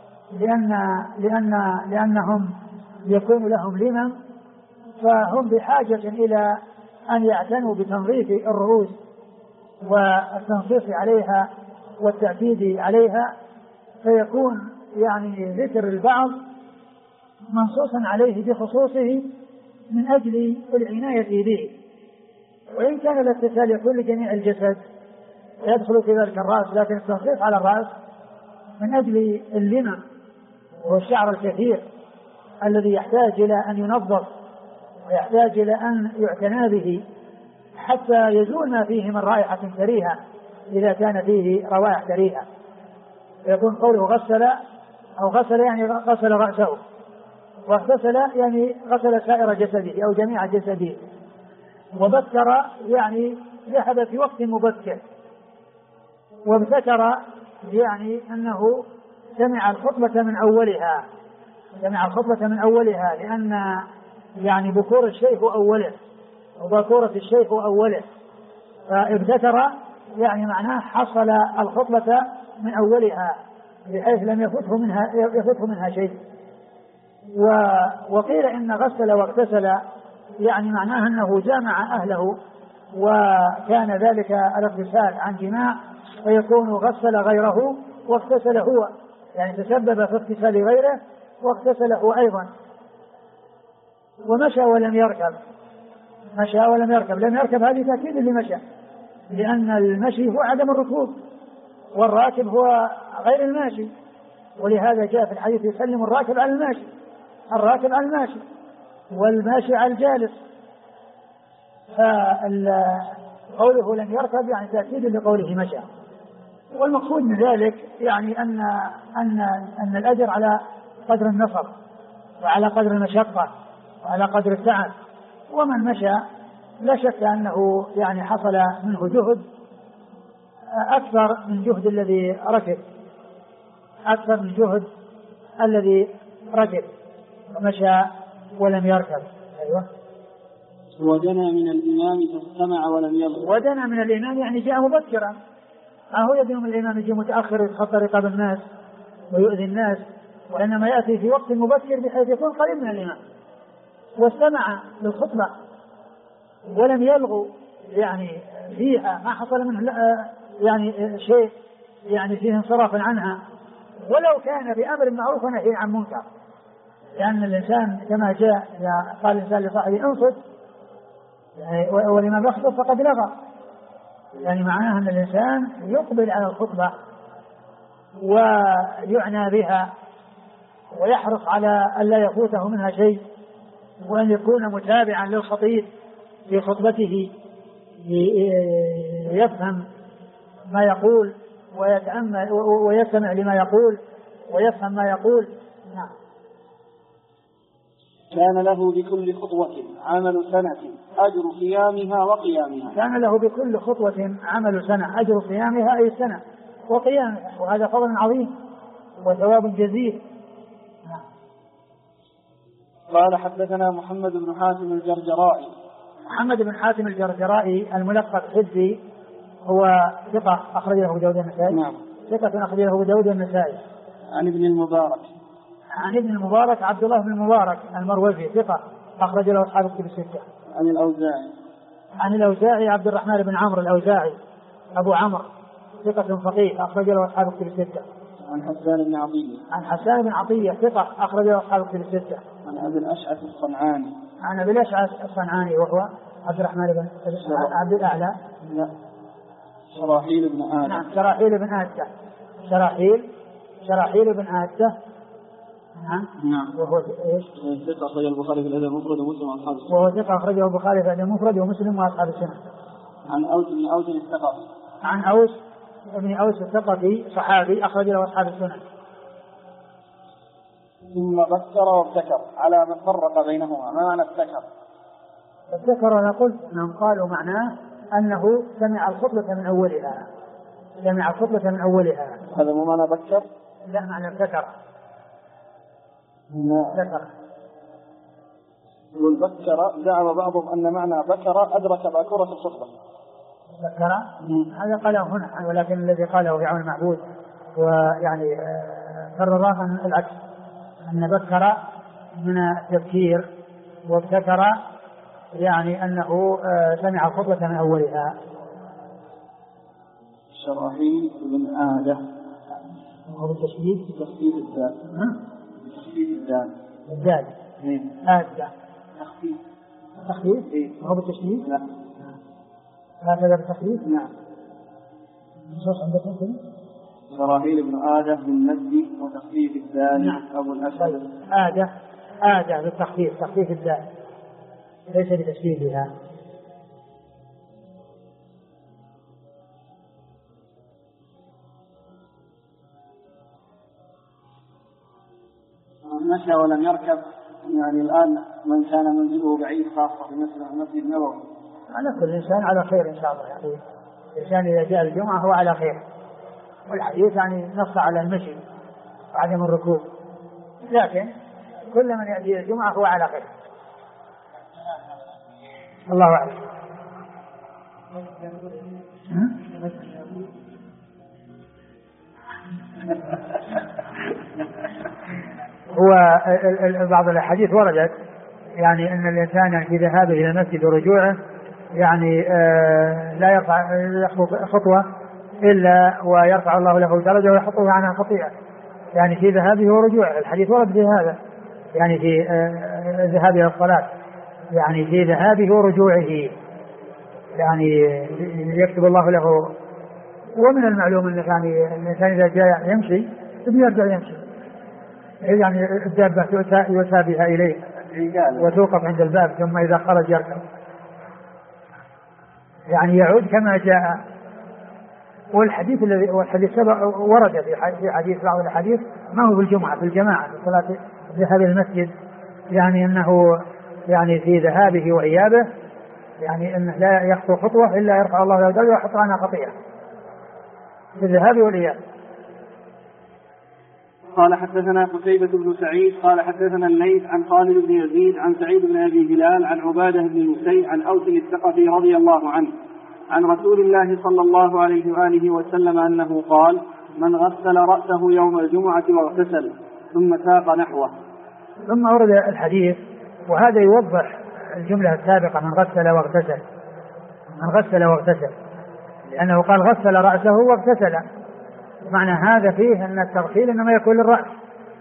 لأنهم يكون لهم لمم، فهم بحاجة إلى أن يعتنوا بتنظيف الرؤوس والتنصيص عليها والتأكيد عليها، فيكون يعني ذكر البعض منصوصا عليه بخصوصه من أجل العناية به. وإن كان الاغتسال يكون لجميع الجسد يدخل في ذلك الرأس، لكن التنصيص على الرأس من أجل اللمم والشعر الكثير الذي يحتاج إلى أن ينظف ويحتاج إلى أن يعتنى به حتى يزول ما فيه من رائحة كريهة إذا كان فيه روائح كريهة. يكون قوله غسل أو غسل يعني غسل رأسه، واغتسل يعني غسل سائر جسده أو جميع جسده، وبكر يعني ذهب في وقت مبكر، وابتكر يعني أنه سمع الخطبة من أولها لأن يعني بكور الشيء هو أوله وبكورة الشيء هو أوله، فابتكر يعني معناه حصل الخطبة من أولها بحيث لم يفته منها شيء. وقيل إن غسل واغتسل يعني معناه أنه جامع أهله وكان ذلك الاغتسال عن جماع، فيكون غسل غيره واغتسل هو، يعني تسبب في اغتسال غيره واغتسل هو أيضا. ومشى ولم يركب، لم يركب هذه تأكيد لمشى، لأن المشي هو عدم الركوب والراكب هو غير الماشي، ولهذا جاء في الحديث يسلم الراكب على الماشي والماشي على الجالس. فقوله لم يركب يعني تأكيد لقوله مشى. والمقصود من ذلك يعني أن الأجر على قدر النصر وعلى قدر المشقة وعلى قدر التعب. ومن مشى لا شك أنه يعني حصل منه جهد أكثر من جهد الذي ركب ومشى ولم يركب. أيوة. ودنا من الإمام فاستمع ولم يلغ. ودنا من الإمام يعني جاء مبكرا، ما هو يدنو من الإمام يجي متأخر يتخطى رقاب الناس ويؤذي الناس، وإنما يأتي في وقت مبكر بحيث يكون قريب من الإمام. واستمع للخطبة ولم يلغ يعني فيها ما حصل منه يعني شيء يعني فيه انصراف عنها، ولو كان بأمر معروف ونهي عن منكر، لأن الإنسان كما جاء قال الإنسان لصاحبه انصت ولمن يخطب فقد لغى، يعني معناه أن الإنسان يقبل على الخطبة ويعنى بها ويحرص على أن لا يفوته منها شيء، وأن يكون متابعا للخطيب في خطبته يفهم ما يقول ويتأمل ويستمع لما يقول ويفهم ما يقول. نعم. كان له بكل خطوة عمل سنة أجر صيامها وقيامها. كان له بكل خطوة عمل سنة أجر صيامها أي السنة وقيامها، وهذا فضل عظيم وثواب جزيل. قال حدثنا محمد بن حاتم الجرجرائي. محمد بن حاتم الجرجرائي الملقب حزي هو ثقة أخرج له أبو داود النسائي. نعم. ثقة أخرج له أبو داود النسائي. عن ابن المبارك. عن ابن المبارك عبد الله بن المبارك المروزي ثقة أخرج له أصحاب الكتب الستة. عن الأوزاعي. عن الأوزاعي عبد الرحمن بن عمرو الأوزاعي أبو عمرو ثقة فقيه أخرج له أصحاب الكتب الستة. عن حسان بن عطية. عن حسان بن عطية ثقة أخرج له أصحاب الكتب الستة. عن أبي الأشعث الصنعاني. عن أبي الأشعث الصنعاني وهو عبد الرحمن بن عبد الأعلى. لا. شراحيل بن آدم. نعم شراحيل بن آدم. شراحيل بن آدم. نعم. وهو ايش؟ ثقة أخرجه البخاري في الأدب المفرد ومسلم وأصحاب السنة. وهو ثقة أخرجه البخاري في الأدب المفرد ومسلم وأصحاب السنة. عن أوس بن أوس الثقفي. عن أوس بن أوس الثقفي صحابي أخرج له أصحاب السنة. ثم بكر وابتكر على من فرق بينهما. ما معنى ابتكر؟ ابتكر نقول أنهم قالوا معناه أنه سمع الخطبة من أولها. سمع الخطبة من أولها. هذا مو معنى بكر؟ لا معنى ابتكر. ذكر. يقول بكر زعم بعضهم أن معنى بكر أدرك باكورة الخطبة. بكر هذا قاله هنا، ولكن الذي قاله في عون المعبود ويعني كرره العكس، أن بكر من التذكير وابتكر يعني أنه سمع الخطبة من أولها. شراحيل بن آدم. وهو بالتشديد تخفيف الدال. تخفيف الدال. الدال. آدة. تخفيف. تخفيف. وهو بالتشديد. لا. هكذا بالتخفيف. نعم. نصوص عندكم كذا. شراحيل بن آدم بالمد وتخفيف الدال. نعم. أبو الأسود. آدة بالتخفيف، تخفيف الدال ليس بتشديدها. مشى ولم يركب، يعني الآن من كان منزله بعيد خاصة في المسجد النبوي. على كل إنسان على خير إن شاء الله، يعني الإنسان إذا جاء الجمعة هو على خير، والحديث يعني نص على المشي وعدم الركوب، لكن كل من يأتي الجمعة هو على خير. الله أعلم. هو بعض الأحاديث وردت يعني أن الإنسان يعني في ذهابه إلى المسجد ورجوعه يعني لا يخطو خطوة إلا ويرفع الله له درجة ويحطه عنها خطيئة، يعني في ذهابه ورجوعه. الحديث ورد في هذا، يعني في ذهابه إلى الصلاة، يعني في ذهابه ورجوعه يعني يكتب الله له. ومن المعلوم أن يعني الإنسان إذا جاء يمشي يرجع يمشي، يعني الدابة يؤتى بها إليه وتوقف عند الباب، ثم إذا خرج يركب، يعني يعود كما جاء. والحديث سبق ورد في حديث بعض الحديث ما هو بالجمعة في الجماعة في صلاة ذهاب المسجد، يعني أنه يعني في ذهابه وإيابه يعني أنه لا يخطو خطوة إلا يرفع الله له درجة ويحط عنها خطيئة في الذهاب والإياب. قال حدثنا قتيبة بن سعيد قال حدثنا الليث عن خالد بن يزيد عن سعيد بن أبي هلال عن عبادة بن المسيب عن أوس الثقفي رضي الله عنه عن رسول الله صلى الله عليه وآله وسلم أنه قال: من غسل رأسه يوم الجمعة واغتسل ثم ساق نحوه. ثم ورد الحديث وهذا يوضح الجملة السابقة: من غسل واغتسل، من غسل واغتسل، لأنه قال غسل رأسه واغتسل، معنى هذا فيه أن التغسيل إنما يكون للرأس،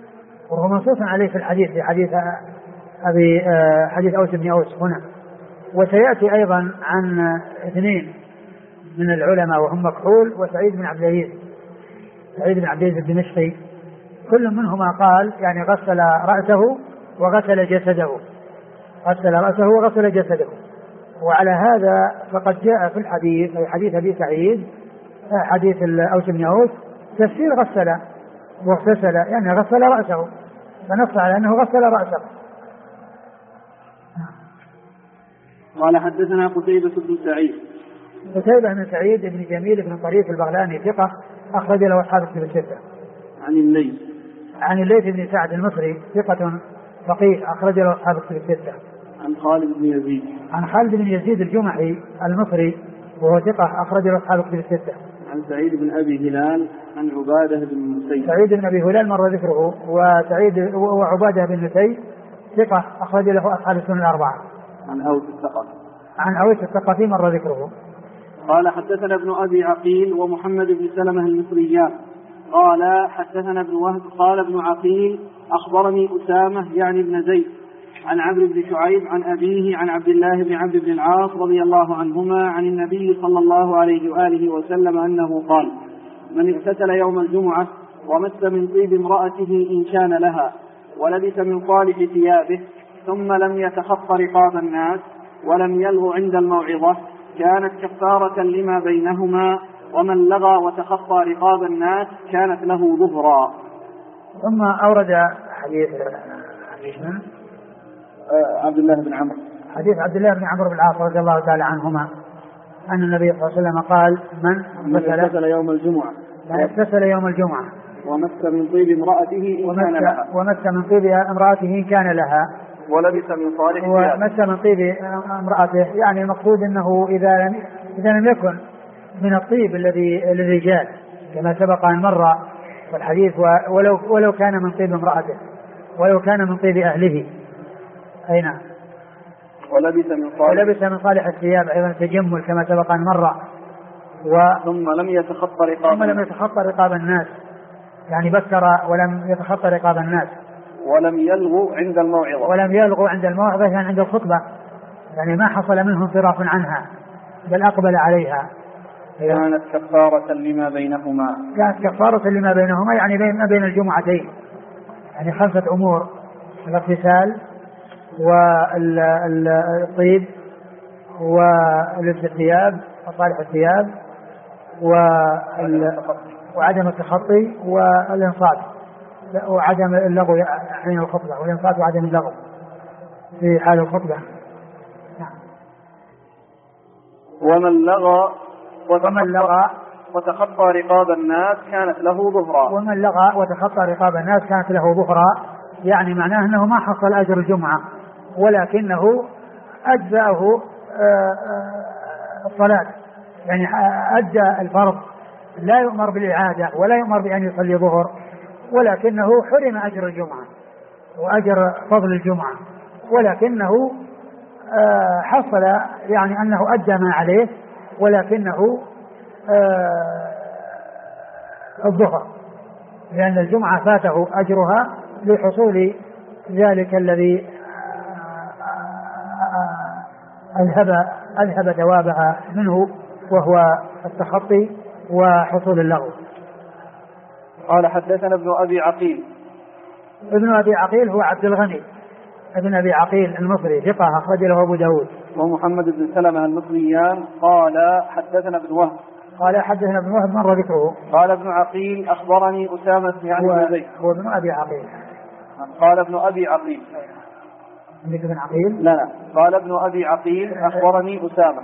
وهو منصوص عليه في الحديث، في حديث حديث أوس بن أوس هنا، وسيأتي أيضا عن اثنين من العلماء وهم مكحول وسعيد بن عبد العزيز، سعيد بن عبد العزيز الدمشقي، كل منهما قال يعني غسل رأسه وغسل جسده، غسل رأسه وغسل جسده. وعلى هذا فقد جاء في الحديث أي حديث أبي سعيد حديث أوس بن أوس تفسير غسل واغتسل يعني غسل رأسه، فنص على أنه غسل رأسه. قال حدثنا قتيبة بن سعيد. قتيبة بن سعيد بن جميل بن طريف البغلاني ثقة أخرج له أصحاب الكتب الستة. عن الليث. عن الليث بن سعد المصري ثقة فقيه أخرج له أصحاب الكتب الستة. عن خالد بن يزيد. عن خالد بن يزيد الجمحي المصري وهو ثقة أخرج له أصحاب الكتب الستة. عن سعيد بن أبي هلال عن عبادة بن المسيب. سعيد بن أبي هلال مر ذكره، وسعيد وعبادة بن المسيب ثقة أخرج له أصحاب السنن الأربعة. عن أوس الثقفي. عن أوس الثقفي مر ذكره. قال حدثنا ابن أبي عقيل ومحمد بن سلمة المصريان قال حدثنا ابن وهب قال ابن عقيل أخبرني أسامة يعني ابن زيد عن عمرو بن شعيب عن أبيه عن عبد الله بن عمرو بن العاص رضي الله عنهما عن النبي صلى الله عليه وآله وسلم أنه قال: من اغتسل يوم الجمعة ومس من طيب امرأته إن كان لها ولبس من صالح ثيابه ثم لم يتخط رقاب الناس ولم يلغ عند الموعظة كانت كفارة لما بينهما، ومن لغى وتخطى رقاب الناس كانت له ظهرا. ثم أورد حديث عبد الله بن عمرو، حديث عبد الله بن عمرو بن العاص رضي الله تعالى عنهما أن النبي صلى الله عليه وسلم قال: من اغتسل يوم الجمعة ومس من طيب امرأته إن كان لها ومس من طيب امرأته إن كان لها ولبس من صالح ومس من طيب امرأته، يعني المقصود أنه إذا لم يكن من الطيب الذي للرجال كما سبق أن مر في الحديث، ولو كان من طيب امرأته ولو كان من طيب أهله. أي نعم. ولبس من صالح الثياب أيضا تجمل كما سبق أن مر. ثم لم يتخطى رقاب الناس، يعني بكر ولم يتخطى رقاب الناس. ولم يلغو عند الموعظة يعني عند الخطبة، يعني ما حصل منه انصراف عنها بل أقبل عليها. كانت كفارة لما بينهما يعني ما بين الجمعتين، يعني 5 أمور: الاغتسال والطيب ولبس الثياب وصالح الثياب وعدم التخطي والإنصات وعدم اللغو حين الخطبة، والإنصات وعدم اللغو في حال الخطبة. نعم. ومن لغى وتخطى رقاب الناس كانت له ظهرا. يعني معناه أنه ما حصل أجر الجمعة، ولكنه أجزأه الصلاة، يعني أدى الفرض، لا يؤمر بالإعادة ولا يؤمر بأن يصلي ظهر، ولكنه حرم أجر الجمعة وأجر فضل الجمعة، ولكنه حصل يعني أنه أدى ما عليه، ولكنه الظهر، لأن الجمعة فاته أجرها لحصول ذلك الذي أذهب ثوابها منه، وهو التخطي وحصول اللغو. قال حدثنا ابن أبي عقيل. ابن أبي عقيل هو عبد الغني ابن أبي عقيل المصري ثقة أخرج له أبو داود. ومحمد بن سلمة المصريان قال حدثنا ابن وهب مر ذكره. قال ابن عقيل أخبرني أسامة يعني بن زيد. هو ابن أبي عقيل. قال ابن أبي عقيل. ابن عقيل؟ لا. قال ابن أبي عقيل أخبرني أسامة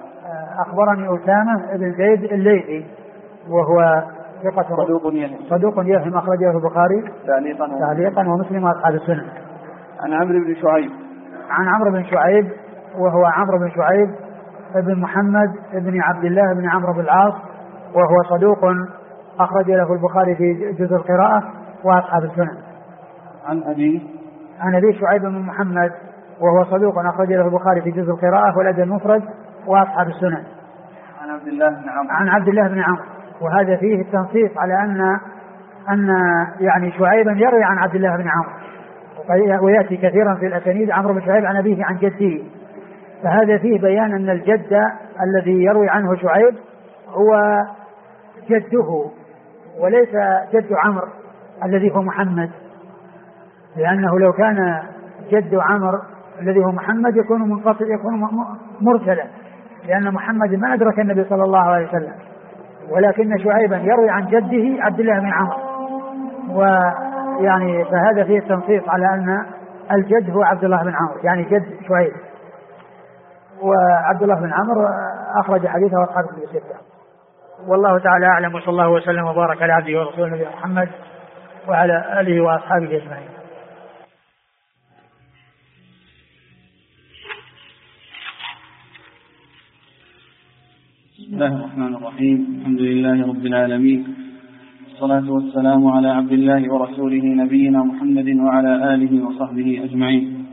بن زيد الليثي، وهو صدوق يهم أخرجه البخاري تعليقا ومسلم وأصحاب السنن. عن عمرو بن شعيب وهو عمرو بن شعيب ابن محمد ابن عبد الله بن عمرو بن العاص، وهو صدوق أخرج له البخاري في جزء القراءة وأصحاب السنن. عن أبي شعيب بن محمد وهو صدوق أخرج له البخاري في جزء القراءة والأدب المفرد وأصحاب السنن. عن عبد الله بن عمرو، وهذا فيه التنصيص على أن يعني شعيبا يروي عن عبد الله بن عمرو، ويأتي كثيرا في الأسانيد عمرو بن شعيب عن أبيه عن جده، فهذا فيه بيان أن الجد الذي يروي عنه شعيب هو جده وليس جد عمرو الذي هو محمد، لأنه لو كان جد عمرو الذي هو محمد يكون منقطع، يكون مرسلا، لأن محمد ما أدرك النبي صلى الله عليه وسلم، ولكن شعيبا يروي عن جده عبد الله بن عمرو، ويعني فهذا فيه تنصيص على أن الجد هو عبد الله بن عمرو، يعني جد شعيب. وعبد الله بن عمرو أخرج حديثه أصحاب الكتب الستة. والله تعالى أعلم، وصلى الله وسلم وبارك على عبده ورسوله نبينا محمد وعلى آله وأصحابه أجمعين. بسم الله الرحمن الرحيم. الحمد لله رب العالمين، والصلاة والسلام على عبد الله ورسوله نبينا محمد وعلى آله وصحبه أجمعين.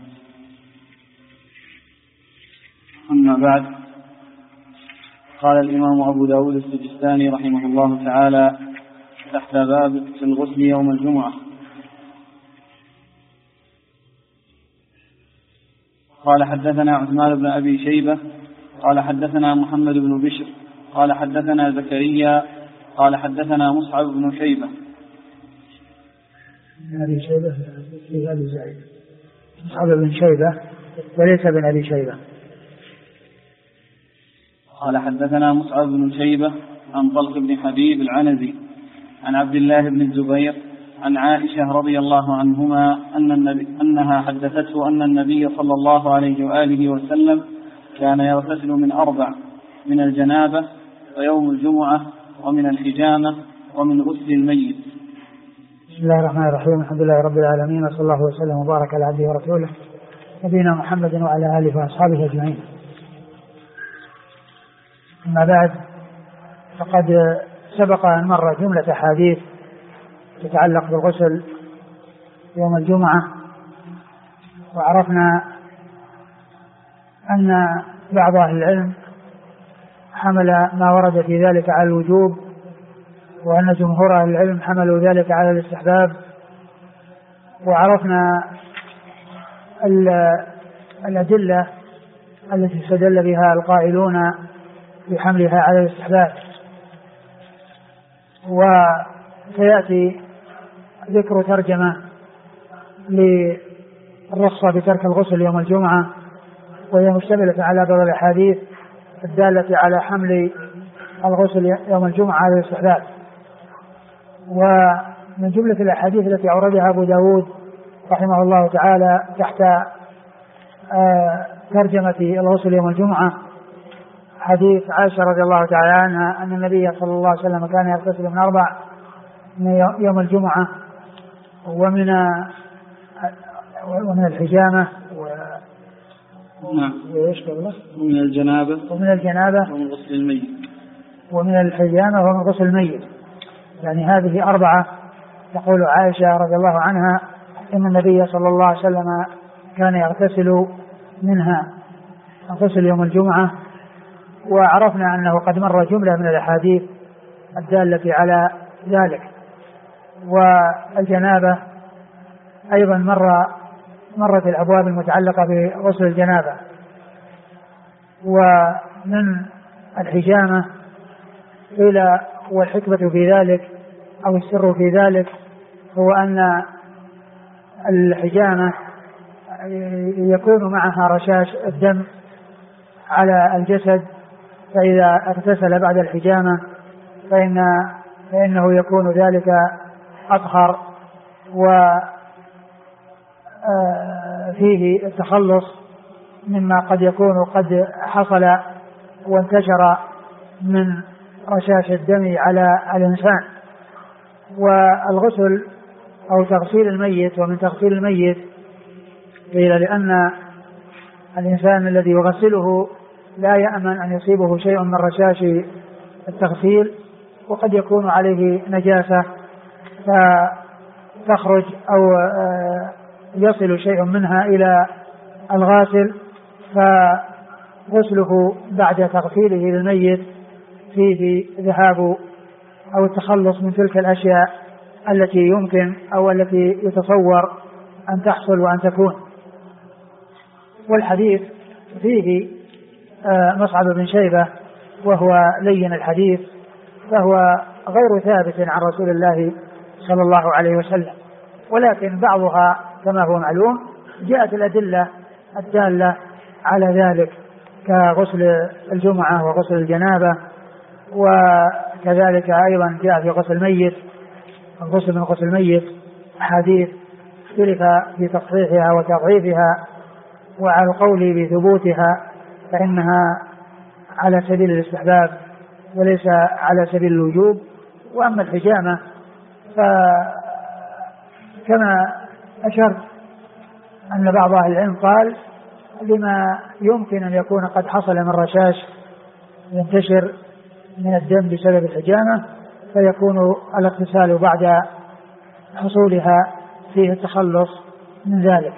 أما بعد، قال الإمام أبو داود السجستاني رحمه الله تعالى تحت باب في الغسل يوم الجمعة: قال حدثنا عثمان بن أبي شيبة قال حدثنا محمد بن بشر قال حدثنا زكريا قال حدثنا مصعب بن شيبة. أبي شيبة في أبي زعيم، مصعب بن شيبة وليس بن أبي شيبة. قال حدثنا مصعب بن شيبة عن طلق بن حبيب العنزي عن عبد الله بن الزبير عن عائشة رضي الله عنهما أنها حدثته أن النبي صلى الله عليه وآله وسلم كان يغتسل من 4: من الجنابة ويوم الجمعة ومن الحجامة ومن غسل الميت. بسم الله الرحمن الرحيم. الحمد لله رب العالمين، وصلى الله وسلم وبارك على عبده ورسوله نبينا محمد وعلى آله وأصحابه أجمعين. أما بعد، فقد سبق أن مر جملة أحاديث تتعلق بالغسل يوم الجمعة، وعرفنا أن بعض أهل العلم حمل ما ورد في ذلك على الوجوب، وأن جمهور أهل العلم حملوا ذلك على الاستحباب، وعرفنا الأدلة التي استدل بها القائلون بحملها على الاستحباب. وسيأتي ذكر ترجمة للرخصة بترك الغسل يوم الجمعة، وهي مشتملة على بعض الأحاديث الدالة على حمل الغسل يوم الجمعة على الاستحباب. ومن جملة الأحاديث التي أوردها أبو داود رحمه الله تعالى تحت ترجمة الغسل يوم الجمعة حديث عائشة رضي الله تعالى عنها أن النبي صلى الله عليه وسلم كان يغتسل من 4: من يوم الجمعة ومن الحجامة ومن الجنابة ومن الحجامة ومن غسل الميت. يعني هذه 4. تقول عائشة رضي الله عنها إن النبي صلى الله عليه وسلم كان يغتسل منها غسل يوم الجمعة. وعرفنا أنه قد مر جملة من الأحاديث الدالة على ذلك. والجنابة أيضا مرت الأبواب المتعلقة بغسل الجنابة. ومن الحجامة إلى والحكمة في ذلك أو السر في ذلك هو أن الحجامة يكون معها رشاش الدم على الجسد، فإذا اغتسل بعد الحجامة فإنه يكون ذلك أطهر، وفيه التخلص مما قد يكون قد حصل وانتشر من رشاش الدم على الإنسان. والغسل أو تغسيل الميت، ومن تغسيل الميت قيل لأن الإنسان الذي يغسله لا يأمن أن يصيبه شيء من رشاش التغسيل، وقد يكون عليه نجاسة فتخرج أو يصل شيء منها إلى الغاسل، فغسله بعد تغسيله للميت فيه ذهاب أو التخلص من تلك الأشياء التي يمكن أو التي يتصور أن تحصل وأن تكون. والحديث فيه مصعب بن شيبة وهو لين الحديث، فهو غير ثابت عن رسول الله صلى الله عليه وسلم، ولكن بعضها كما هو معلوم جاءت الأدلة الدالة على ذلك كغسل الجمعة وغسل الجنابة، وكذلك أيضا جاء في غسل الميت، الغسل من غسل الميت حديث اختلف في تصحيحها وتضعيفها، وعلى القول بثبوتها فإنها على سبيل الاستحباب وليس على سبيل الوجوب. وأما الحجامة فكما أشرت أن بعض أهل العلم قال لما يمكن أن يكون قد حصل من رشاش ينتشر من الدم بسبب الحجامة، فيكون الاغتسال بعد حصولها فيه التخلص من ذلك.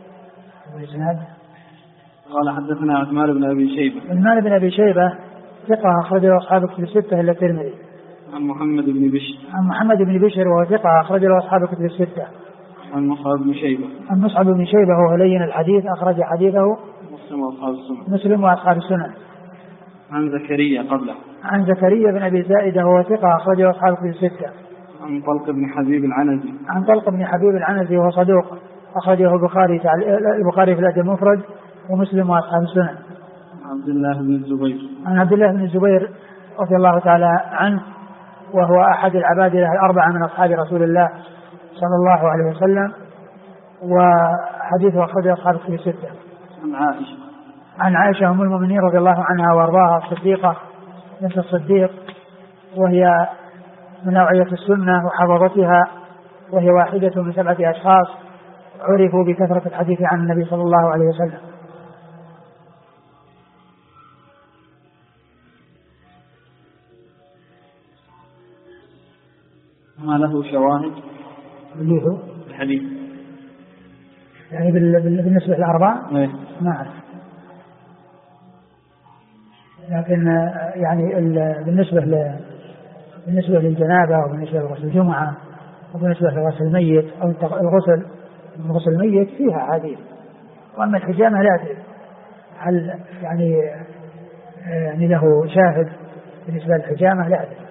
قال حدثنا عثمان بن أبي شيبة. عثمان بن أبي شيبة ثقة أخرجه أصحاب الكتب الستة إلا الترمذي. عن محمد بن بشر. عن محمد بن بشر وهو ثقة أخرجه أصحاب الكتب الستة. عن مصعب بن شيبة. عن مصعب بن شيبة وهو لين الحديث أخرج حديثه مسلم وأصحاب السنن. عن زكريا قبله. عن زكريا بن أبي زائدة وهو ثقة أخرجه أصحاب الكتب الستة. عن طلق بن حبيب العنزي. عن طلق بن حبيب العنزي وهو صدوق أخرجه البخاري في الأدب المفرد ومسلم وأصحاب السنن. عبد الله بن الزبير. عن عبد الله بن الزبير رضي الله تعالى عنه وهو أحد العباد الأربعة من أصحاب رسول الله صلى الله عليه وسلم، وحديثه أخرجه أصحاب الكتب الستة. عن عائشة. عن عائشة أم المؤمنين رضي الله عنها وأرضاها الصديقة بنت الصديق، وهي من نوعية السنة وحفظتها، وهي واحدة من 7 أشخاص عرفوا بكثرة الحديث عن النبي صلى الله عليه وسلم. ما له شواهد الحديث يعني بالنسبة للأربعة ما أعرف، لكن يعني بالنسبة للجنابة وبالنسبة لغسل الجمعة وبالنسبة لغسل الميت أو الغسل من غسل الميت فيها حديث. وأما الحجامة لا أدري هل يعني له شاهد بالنسبة للحجامة، لا أدري.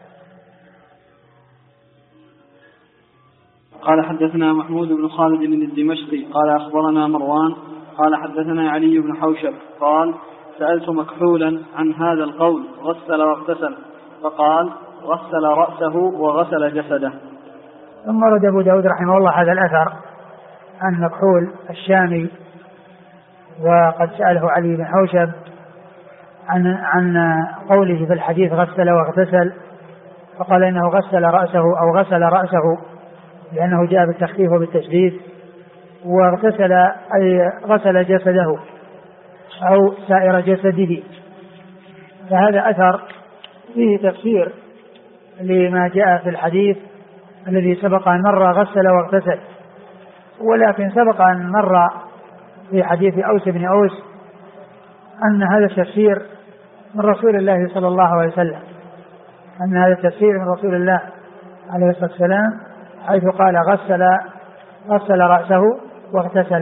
قال حدثنا محمود بن خالد الدمشقي قال أخبرنا مروان قال حدثنا علي بن حوشب قال سألت مكحولا عن هذا القول غسل واغتسل، فقال غسل رأسه وغسل جسده. ثم ورد أبو داود رحمه الله هذا الأثر عن مكحول الشامي، وقد سأله علي بن حوشب عن قوله في الحديث غسل واغتسل، فقال إنه غسل رأسه أو غسل رأسه لأنه جاء بالتخفيف وبالتشديد، واغتسل أي غسل جسده أو سائر جسده. فهذا أثر فيه تفسير لما جاء في الحديث الذي سبق أن مر غسل واغتسل، ولكن سبق أن مر في حديث أوس بن أوس أن هذا التفسير من رسول الله صلى الله عليه وسلم، أن هذا التفسير من رسول الله عليه الصلاة والسلام، حيث قال غسل رأسه واغتسل.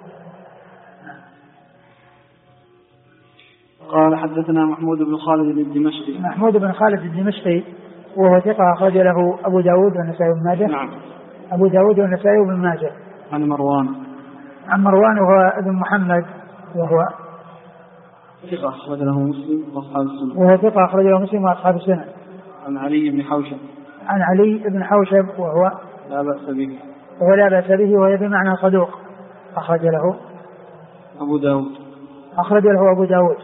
قال حدثنا محمود بن خالد الدمشقي. محمود بن خالد الدمشقي وهو ثقة أخرج له أبو داود والنسائي بن ماجه. نعم. أبو داود والنسائي بن ماجه. عن مروان. عن مروان وهو ابن محمد وهو ثقة أخرج له مسلم وأصحاب السنن. وهو ثقة أخرج له مسلم وأصحاب السنن. عن علي بن حوشب. عن علي بن حوشب وهو لا بأس به. وهو لا بأس به وهي بمعنى صدوق أخرج له أبو داود. أخرج له أبو داود.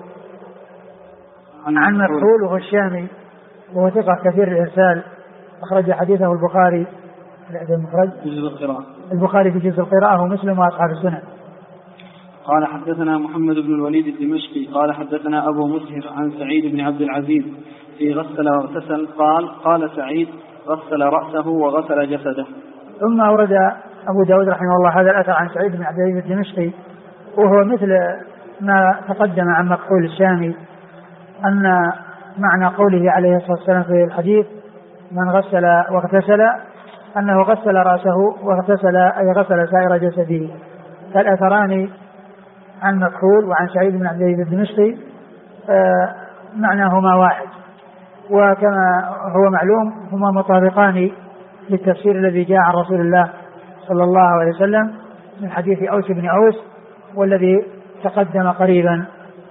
عن مكحول وهو الشامي وهو ثقة كثير الإرسال أخرج حديثه البخاري في المفرد البخاري في جزء القراءة ومسلم وأصحاب السنن. قال حدثنا محمد بن الوليد الدمشقي قال حدثنا أبو مسهر عن سعيد بن عبد العزيز في غسل واغتسل قال سعيد غسل رأسه وغسل جسده. ثم أورد أبو داود رحمه الله هذا الأثر عن سعيد بن عبد العزيز الدمشقي وهو مثل ما تقدم عن مكحول الشامي، أن معنى قوله عليه الصلاة والسلام في الحديث من غسل واغتسل أنه غسل رأسه واغتسل أي غسل سائر جسده. فالأثران عن مكحول وعن سعيد بن عبد العزيز الدمشقي معناهما واحد، وكما هو معلوم هما مطابقان للتفسير الذي جاء عن رسول الله صلى الله عليه وسلم من حديث أوس بن أوس والذي تقدم قريبا.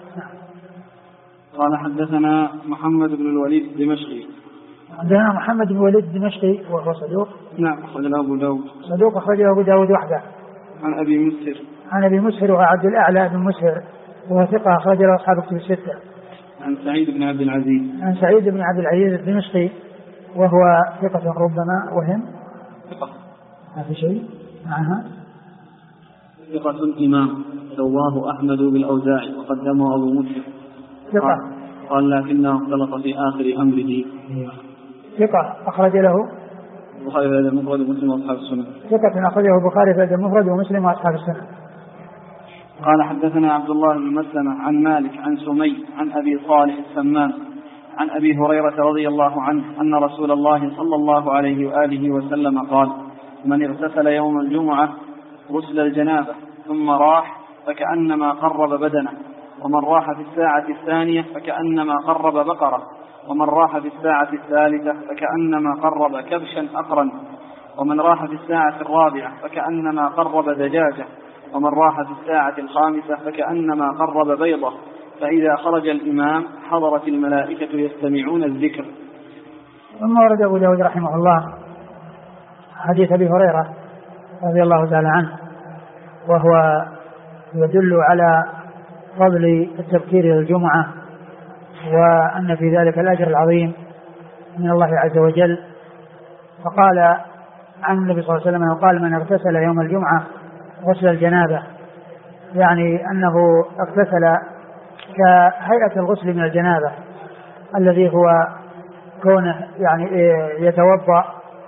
قال حدثنا محمد بن الوليد الدمشقي. عندنا محمد بن الوليد الدمشقي وهو صدوق. نعم أخرجه أبو داود. صدوق أخرجه أبو داود وحده. عن أبي مسهر. عن أبي مسهر وهو عبد الأعلى بن مسهر وهو ثقة أخرجه أصحاب كتب الستة. عن سعيد بن عبد العزيز. عن سعيد بن عبد العزيز الدمشقي وهو ثقة ربما وهم. ثقة. ما في شيء معها. ثقة إمام سواه أحمد بالأوزاعي وقدمه أبو مسلم. ثقة. قال لكنه اختلط في آخر أمره. ثقة أخرج له البخاري في المفرد ومسلم وأصحاب السنة. ثقة أخرجه البخاري في المفرد ومسلم وأصحاب السنة. قال حدثنا عبد الله بن مسلمة عن مالك عن سمي عن أبي صالح السمان عن أبي هريرة رضي الله عنه أن رسول الله صلى الله عليه وآله وسلم قال: من اغتسل يوم الجمعة غسل الجنابة ثم راح فكأنما قرب بدنه، ومن راح في الساعة الثانية فكأنما قرب بقرة، ومن راح في الساعة الثالثة فكأنما قرب كبشا أقرا، ومن راح في الساعة الرابعة فكأنما قرب دجاجة، ومن راح في الساعة الخامسة فكأنما قرب بيضة، فإذا خرج الإمام حضرت الملائكة يستمعون الذكر. ثم ورد أبو داود رحمه الله حديث أبي هريرة رضي الله تعالى عنه، وهو يدل على فضل التبكير للجمعة وأن في ذلك الأجر العظيم من الله عز وجل. فقال عن النبي صلى الله عليه وسلم قال: من اغتسل يوم الجمعة غسل الجنابة، يعني أنه اغتسل كهيئة الغسل من الجنابة الذي هو كونه يعني يتوضأ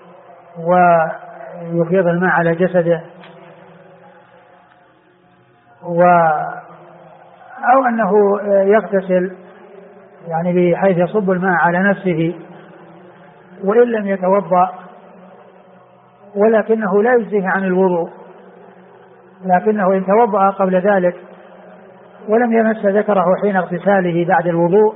ويفيض الماء على جسده أو أنه يغتسل يعني بحيث يصب الماء على نفسه وإن لم يتوضأ، ولكنه لا يجزيه عن الوضوء، لكنه إن توضأ قبل ذلك ولم يمس ذكره حين اغتساله بعد الوضوء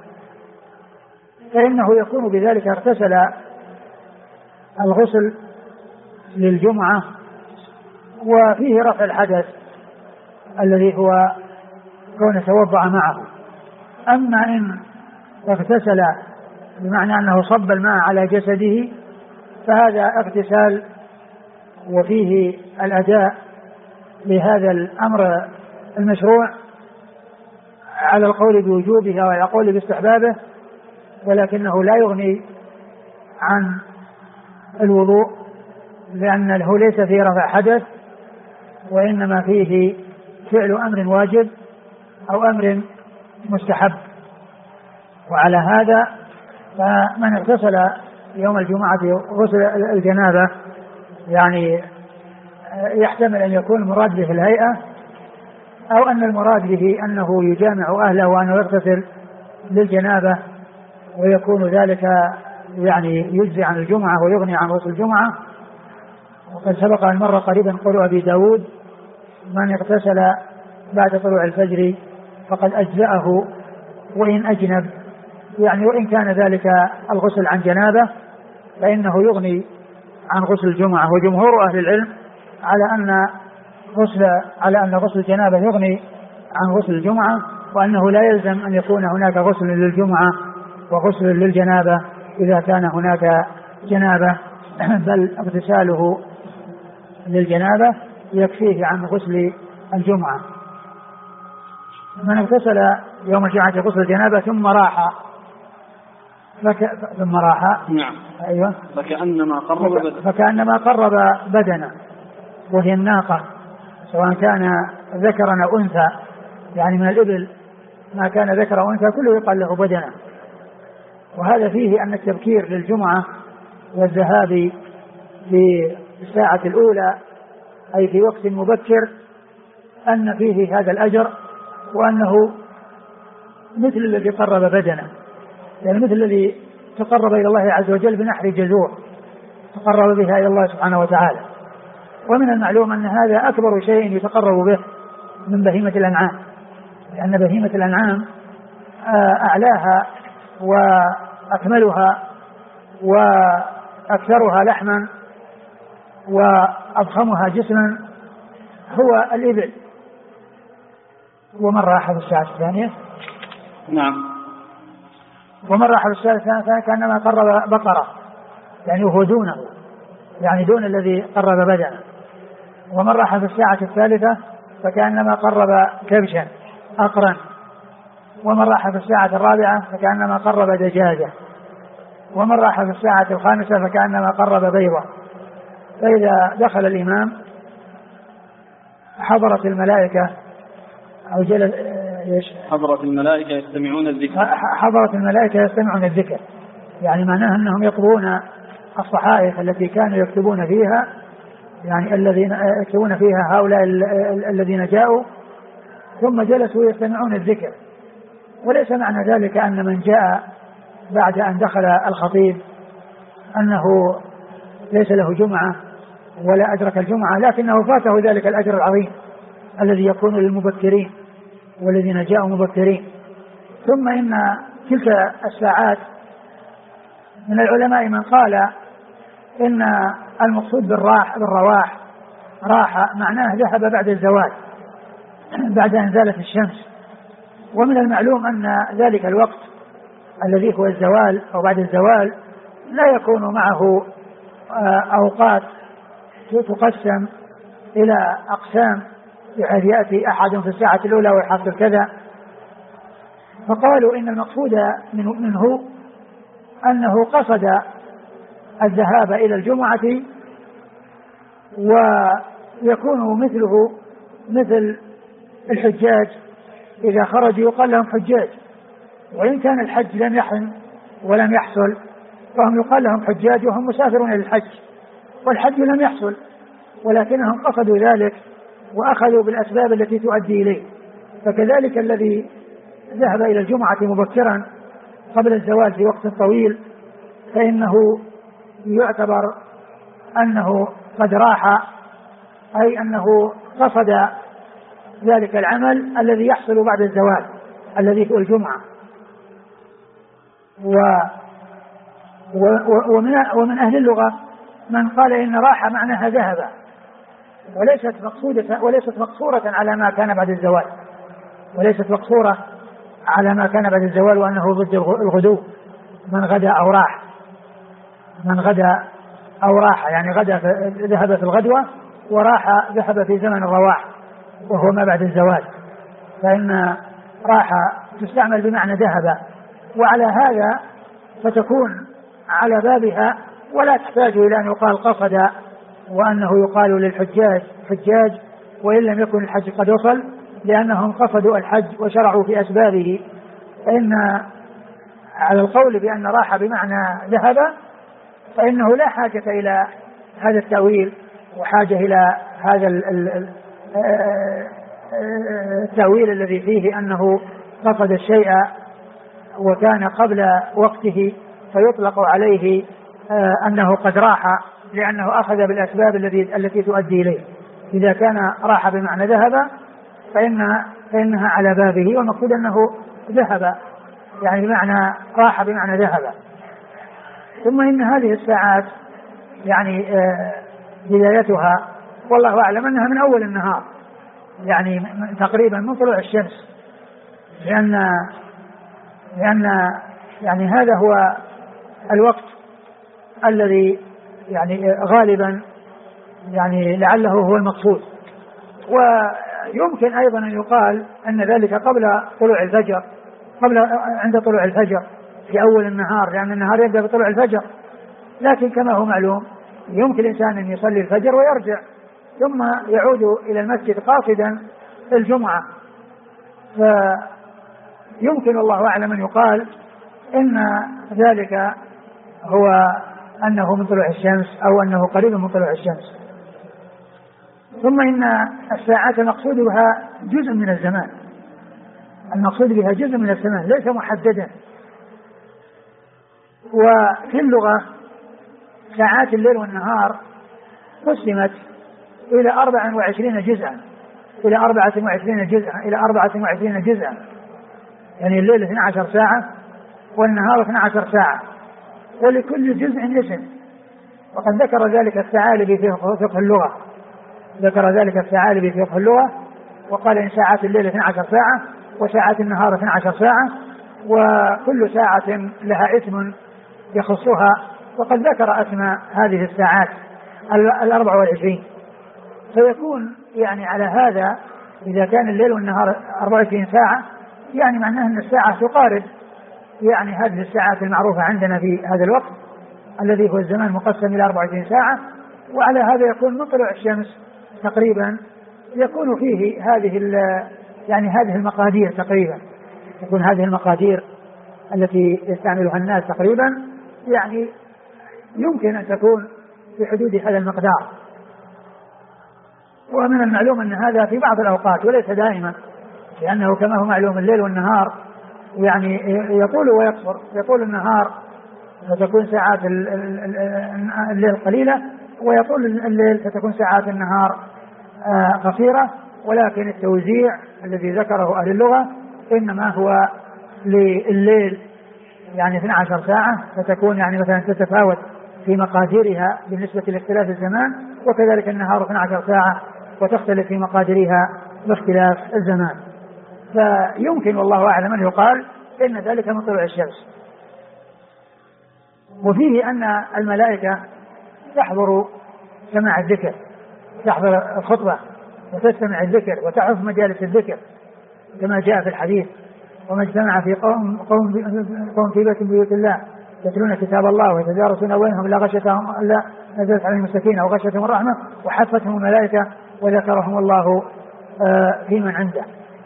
فإنه يكون بذلك اغتسل الغسل للجمعة وفيه رفع الحدث الذي هو كون توضأ معه. أما إن اغتسل بمعنى أنه صب الماء على جسده فهذا اغتسال وفيه الأداء لهذا الأمر المشروع على القول بوجوبه وعلى القول باستحبابه، ولكنه لا يغني عن الوضوء لأنه ليس فيه رفع حدث وإنما فيه فعل أمر واجب أو أمر مستحب. وعلى هذا فمن اغتسل يوم الجمعة غسل الجنابة يعني يحتمل أن يكون المراد به الهيئة أو أن المراد به أنه يجامع أهله وأنه يغتسل للجنابة ويكون ذلك يعني يجزي عن الجمعة ويغني عن غسل الجمعة. وقد سبق أن مر قريبا قول أبي داود: من اغتسل بعد طلوع الفجر فقد أجزأه وإن أجنب، يعني وإن كان ذلك الغسل عن جنابه فإنه يغني عن غسل الجمعة. وجمهور أهل العلم على أن غسل الجنابة يغني عن غسل الجمعة، وأنه لا يلزم أن يكون هناك غسل للجمعة وغسل للجنابة إذا كان هناك جنابة، بل اغتساله للجنابة يكفيه عن غسل الجمعة. من اغتسل يوم الجمعة غسل الجنابة ثم راح نعم أيوة فكأنما قرب بدنه وهي الناقة سواء كان ذكرا أو أنثى، يعني من الإبل ما كان ذكر أو أنثى كله يقال له بدنه. وهذا فيه أن التبكير للجمعة والذهاب في الساعة الأولى أي في وقت مبكر أن فيه هذا الأجر، وأنه مثل الذي قرب بدنه، يعني مثل الذي تقرب إلى الله عز وجل بنحر جزور تقرب بها إلى الله سبحانه وتعالى. ومن المعلوم أن هذا أكبر شيء يتقرب به من بهيمة الأنعام، لأن بهيمة الأنعام أعلاها وأكملها وأكثرها لحما وأضخمها جسما هو الإبل. ومن راح في الساعة الثانية نعم. ومن راح في الساعة الثانية كأنما قرب بقرة، يعني هو دونه، يعني دون الذي قرب بدنه. ومن راح في الساعة الثالثة فكأنما قرب كبشا أقرا. ومن راح في الساعة الرابعة فكأنما قرب دجاجة. ومن راح في الساعة الخامسة فكأنما قرب بيضة. فإذا دخل الإمام حضرت الملائكة أو جلس حضرت الملائكة يستمعون الذكر. حضرت الملائكة يستمعون الذكر، يعني معناه أنهم يطلبون الصحائف التي كانوا يكتبون فيها، يعني الذين يكتبون فيها هؤلاء الذين جاءوا ثم جلسوا يستمعون الذكر. وليس معنى ذلك أن من جاء بعد أن دخل الخطيب أنه ليس له جمعة ولا أدرك الجمعة، لكنه فاته ذلك الأجر العظيم الذي يكون للمبكرين والذين جاءوا مبكرين. ثم إن تلك الساعات من العلماء من قال إن المقصود بالرواح راحة معناه ذهب بعد الزوال، بعد أن زالت الشمس. ومن المعلوم أن ذلك الوقت الذي هو الزوال أو بعد الزوال لا يكون معه أوقات تقسم إلى أقسام بحيث يأتي أحد في الساعة الأولى ويحصل كذا. فقالوا إن المقصود منه أنه قصد الذهاب إلى الجمعة، ويكون مثله مثل الحجاج إذا خرجوا يقال لهم حجاج، وإن كان الحج لم يحن ولم يحصل فهم يقال لهم حجاج وهم مسافرون للحج، والحج لم يحصل ولكنهم قصدوا ذلك وأخذوا بالأسباب التي تؤدي إليه. فكذلك الذي ذهب إلى الجمعة مبكرا قبل الزوال في وقت طويل فإنه يعتبر أنه قد راح، أي أنه قصد ذلك العمل الذي يحصل بعد الزوال الذي هو الجمعة. ومن أهل اللغة من قال إن راح معناها ذهب، وليست مقصورة على ما كان بعد الزوال، وليست مقصورة على ما كان بعد الزوال وأنه ضد الغدو. من غدا أو راح، من غدا أو راح يعني غدا ذهب في الغدوة، وراح ذهب في زمن الرواح وهو ما بعد الزوال. فإن راح تستعمل بمعنى ذهب، وعلى هذا فتكون على بابها ولا تحتاج إلى أن يقال قصد وأنه يقال للحجاج حجاج وإن لم يكن الحج قد وصل، لأنهم قصدوا الحج وشرعوا في أسبابه. فإن على القول بأن راح بمعنى ذهب فإنه لا حاجة إلى هذا التأويل وحاجة إلى هذا التأويل الذي فيه أنه قصد الشيء وكان قبل وقته فيطلق عليه أنه قد راح، لأنه أخذ بالأسباب التي تؤدي إليه. إذا كان راح بمعنى ذهب فإنها على بابه، والمقصود أنه ذهب يعني بمعنى راح بمعنى ذهب. ثم إن هذه الساعات يعني بدايتها والله أعلم أنها من أول النهار، يعني تقريبا من طلوع الشمس، لأن يعني هذا هو الوقت الذي يعني غالبا يعني لعله هو المقصود. ويمكن أيضا أن يقال أن ذلك قبل طلوع الفجر، عند طلوع الفجر في أول النهار، لأن النهار يبدأ بطلوع الفجر. لكن كما هو معلوم يمكن الإنسان أن يصلي الفجر ويرجع ثم يعود إلى المسجد قاصدا الجمعة، فيمكن الله أعلم أن يقال إن ذلك هو أنه من طلوع الشمس أو أنه قريب من طلوع الشمس. ثم إن الساعات المقصود بها جزء من الزمان، المقصود بها جزء من الزمان ليس محددا. وفي اللغة ساعات الليل والنهار قسمت إلى 24 جزءا، إلى 24 جزءا، إلى 24 جزءا. يعني الليل 12 ساعة والنهار 12 ساعة، ولكل جزء اسم. وقد ذكر ذلك الثعالبي في فقه اللغة، ذكر ذلك الثعالبي في فقه اللغة وقال إن ساعات الليل 12 ساعة وساعات النهار 12 ساعة، وكل ساعة لها اسم يخصها. وقد ذكر أسماء هذه الساعات 24. فيكون يعني على هذا إذا كان الليل والنهار 24 ساعة يعني معناه أن الساعة تقارب يعني هذه الساعات المعروفة عندنا في هذا الوقت الذي هو الزمان مقسم إلى 24 ساعة. وعلى هذا يكون من طلوع الشمس تقريبا يكون فيه هذه المقادير تقريبا، تكون هذه المقادير التي يستعملها الناس تقريبا يعني يمكن أن تكون في حدود هذا المقدار. ومن المعلوم أن هذا في بعض الأوقات وليس دائما، لأنه كما هو معلوم الليل والنهار يعني يطول ويقصر. يطول النهار فتكون ساعات الليل قليلة، ويطول الليل فتكون ساعات النهار قصيرة. ولكن التوزيع الذي ذكره أهل اللغة إنما هو لليل يعني 12 ساعة، فتكون يعني مثلا تتفاوت في مقاديرها بالنسبة لاختلاف الزمان، وكذلك النهار 12 ساعة وتختلف في مقاديرها باختلاف الزمان. فيمكن والله أعلم أن يقال إن ذلك من طلوع الشمس. وفيه أن الملائكة تحضر سماع الذكر، تحضر الخطبة وتستمع الذكر وتحف مجالس الذكر كما جاء في الحديث: وما اجتمع في قوم في بيت من بيوت الله يتلون كتاب الله ويتدارسون بينهم لا غشتهم الا نزلت عليهم السكينه وغشتهم الرحمه وحفتهم الملائكه وذكرهم الله في من عنده.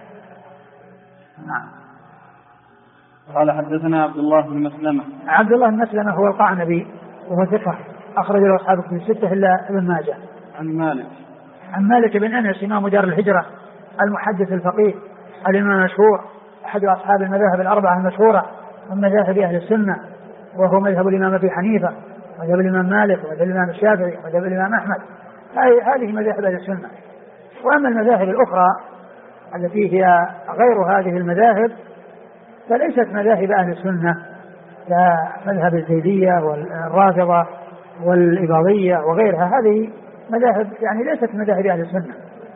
نعم. قال حدثنا عبد الله بن مسلمة. عبد الله بن مسلمة هو القعنبي وهو ثقة أخرج له أصحاب الكتب الستة إلا ابن ماجه. عن مالك بن أنس إمام دار الهجرة المحدث الفقيه الإمام المشهور أحد أصحاب المذاهب الأربعة المشهورة من مذاهب أهل السنة، وهو مذهب الإمام أبي حنيفة ومذهب الإمام مالك ومذهب الإمام الشافعي ومذهب الإمام أحمد. هذه مذاهب أهل السنة. وأما المذاهب الأخرى التي هي غير هذه المذاهب فليست مذاهب أهل السنة، كمذهب الزيدية والرافضة والإباضية وغيرها. هذه مذاهب يعني ليست مذاهب أهل السنة.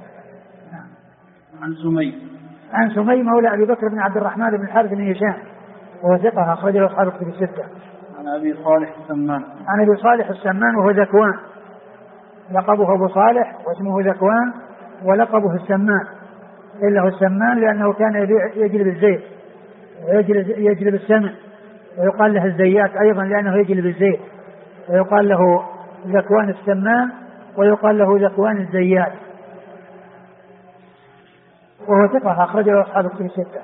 عن سمي مولى أبي بكر بن عبد الرحمن بن الحارث بن هشام وهو ثقة أخرج له أصحاب الكتب الستة. عن أبي صالح السمان. عن أبي صالح السمان وهو ذكوان، لقبه أبو صالح واسمه ذكوان ولقبه السمان، إلا السمان لأنه كان يجلب الزيت ويجلب السمن، ويقال له الزيات أيضا لأنه يجلب الزيت، ويقال له ذكوان السمان ويقال له ذكوان الزيات، وهو ثقة أخرج له أصحاب الكتب الستة.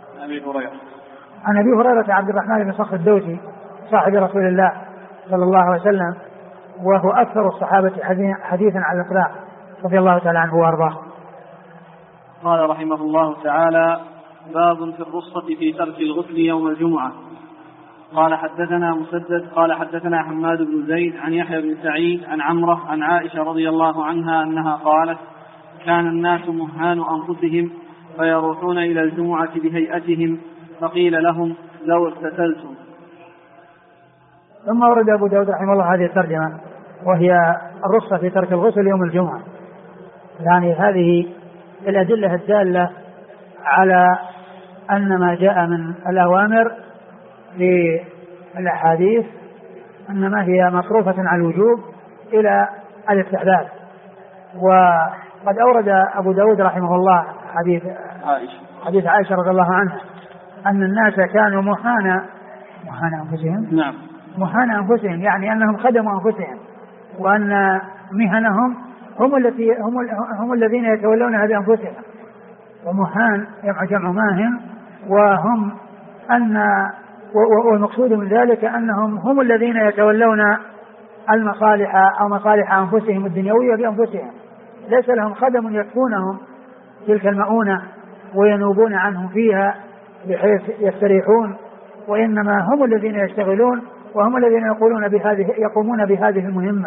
عن أبي هريرة عبد الرحمن بن صخر الدوسي صاحب رسول الله صلى الله عليه وسلم، وهو أكثر الصحابة حديثا على الإطلاق رضي الله تعالى عنه وأرضاه. قال رحمه الله تعالى: باب في الرخصة في ترك الغسل يوم الجمعة. قال حدثنا مسدد قال حدثنا حماد بن زيد عن يحيى بن سعيد عن عمرة عن عائشة رضي الله عنها أنها قالت: كان الناس مهان أنفسهم فيروحون إلى الجمعة بهيئتهم فقيل لهم: لو اغتسلتم. ثم ورد أبو داود رحمه الله هذه الترجمة، وهي الرخصة في ترك الغسل يوم الجمعة. يعني هذه الأدلة الدالة على أن ما جاء من الأوامر في الأحاديث أنما هي مصروفة على الوجوب إلى الاستحباب. وقد أورد أبو داود رحمه الله حديث عائشة رضي الله عنها أن الناس كانوا مهان أنفسهم. نعم. مهان أنفسهم يعني أنهم خدموا أنفسهم، وأن مهنهم هم الذين يتولونها بأنفسهم. ومهان جمع ماهن، وهم والمقصود من ذلك أنهم هم الذين يتولون المصالح أو مصالح أنفسهم الدنيوية بأنفسهم، ليس لهم خدم يكفونهم تلك المؤونة وينوبون عنهم فيها بحيث يستريحون، وإنما هم الذين يشتغلون وهم الذين يقومون بهذه المهمة.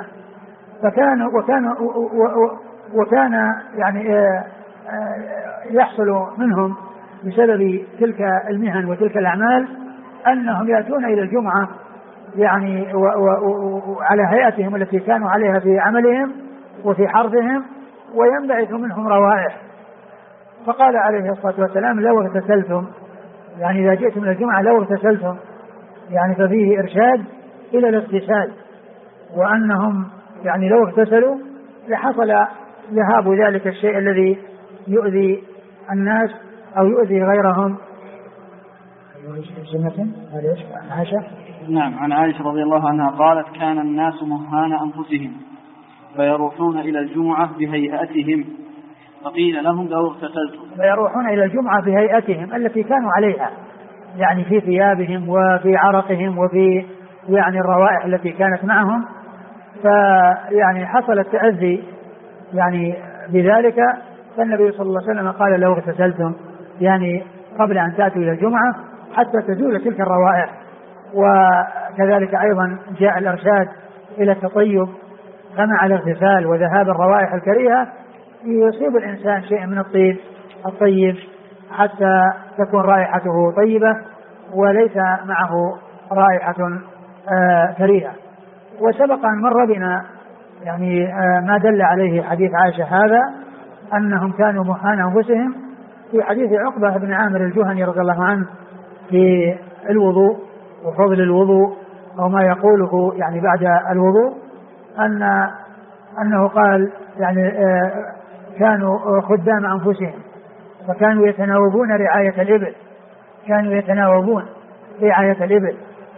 وكان يعني يحصل منهم بسبب تلك المهن وتلك الأعمال أنهم يأتون إلى الجمعة يعني وعلى هيئتهم التي كانوا عليها في عملهم وفي حرثهم، وينبعث منهم روائح. فقال عليه الصلاة والسلام لو اغتسلتم، يعني إذا جئتم إلى الجمعة لو اغتسلتم، يعني ففيه إرشاد إلى الاغتسال، وأنهم يعني لو اغتسلوا لحصل ذهاب ذلك الشيء الذي يؤذي الناس أو يؤذي غيرهم. عائشة نعم عن عائشة رضي الله عنها قالت كان الناس مهان أنفسهم فيروحون إلى الجمعة بهيئتهم فقيل لهم لو اغتسلتم. فيروحون إلى الجمعة بهيئتهم التي كانوا عليها، يعني في ثيابهم وفي عرقهم وفي يعني الروائح التي كانت معهم، فيعني حصل التأذي يعني بذلك. فالنبي صلى الله عليه وسلم قال لو اغتسلتم، يعني قبل أن تأتوا إلى الجمعة حتى تزول تلك الروائح. وكذلك أيضا جاء الإرشاد إلى التطيب، فمع الاغتسال وذهاب الروائح الكريهة يصيب الإنسان شيء من الطيب الطيب حتى تكون رائحته طيبة وليس معه رائحة كريهة. وسبق أن مر بنا يعني ما دل عليه حديث عائشة هذا أنهم كانوا مهان أنفسهم في حديث عقبة بن عامر الجهني رضي الله عنه في الوضوء وفضل الوضوء أو ما يقوله يعني بعد الوضوء، أنه قال يعني كانوا خدام أنفسهم فكانوا يتناوبون رعاية الإبل، كانوا يتناوبون رعاية الإبل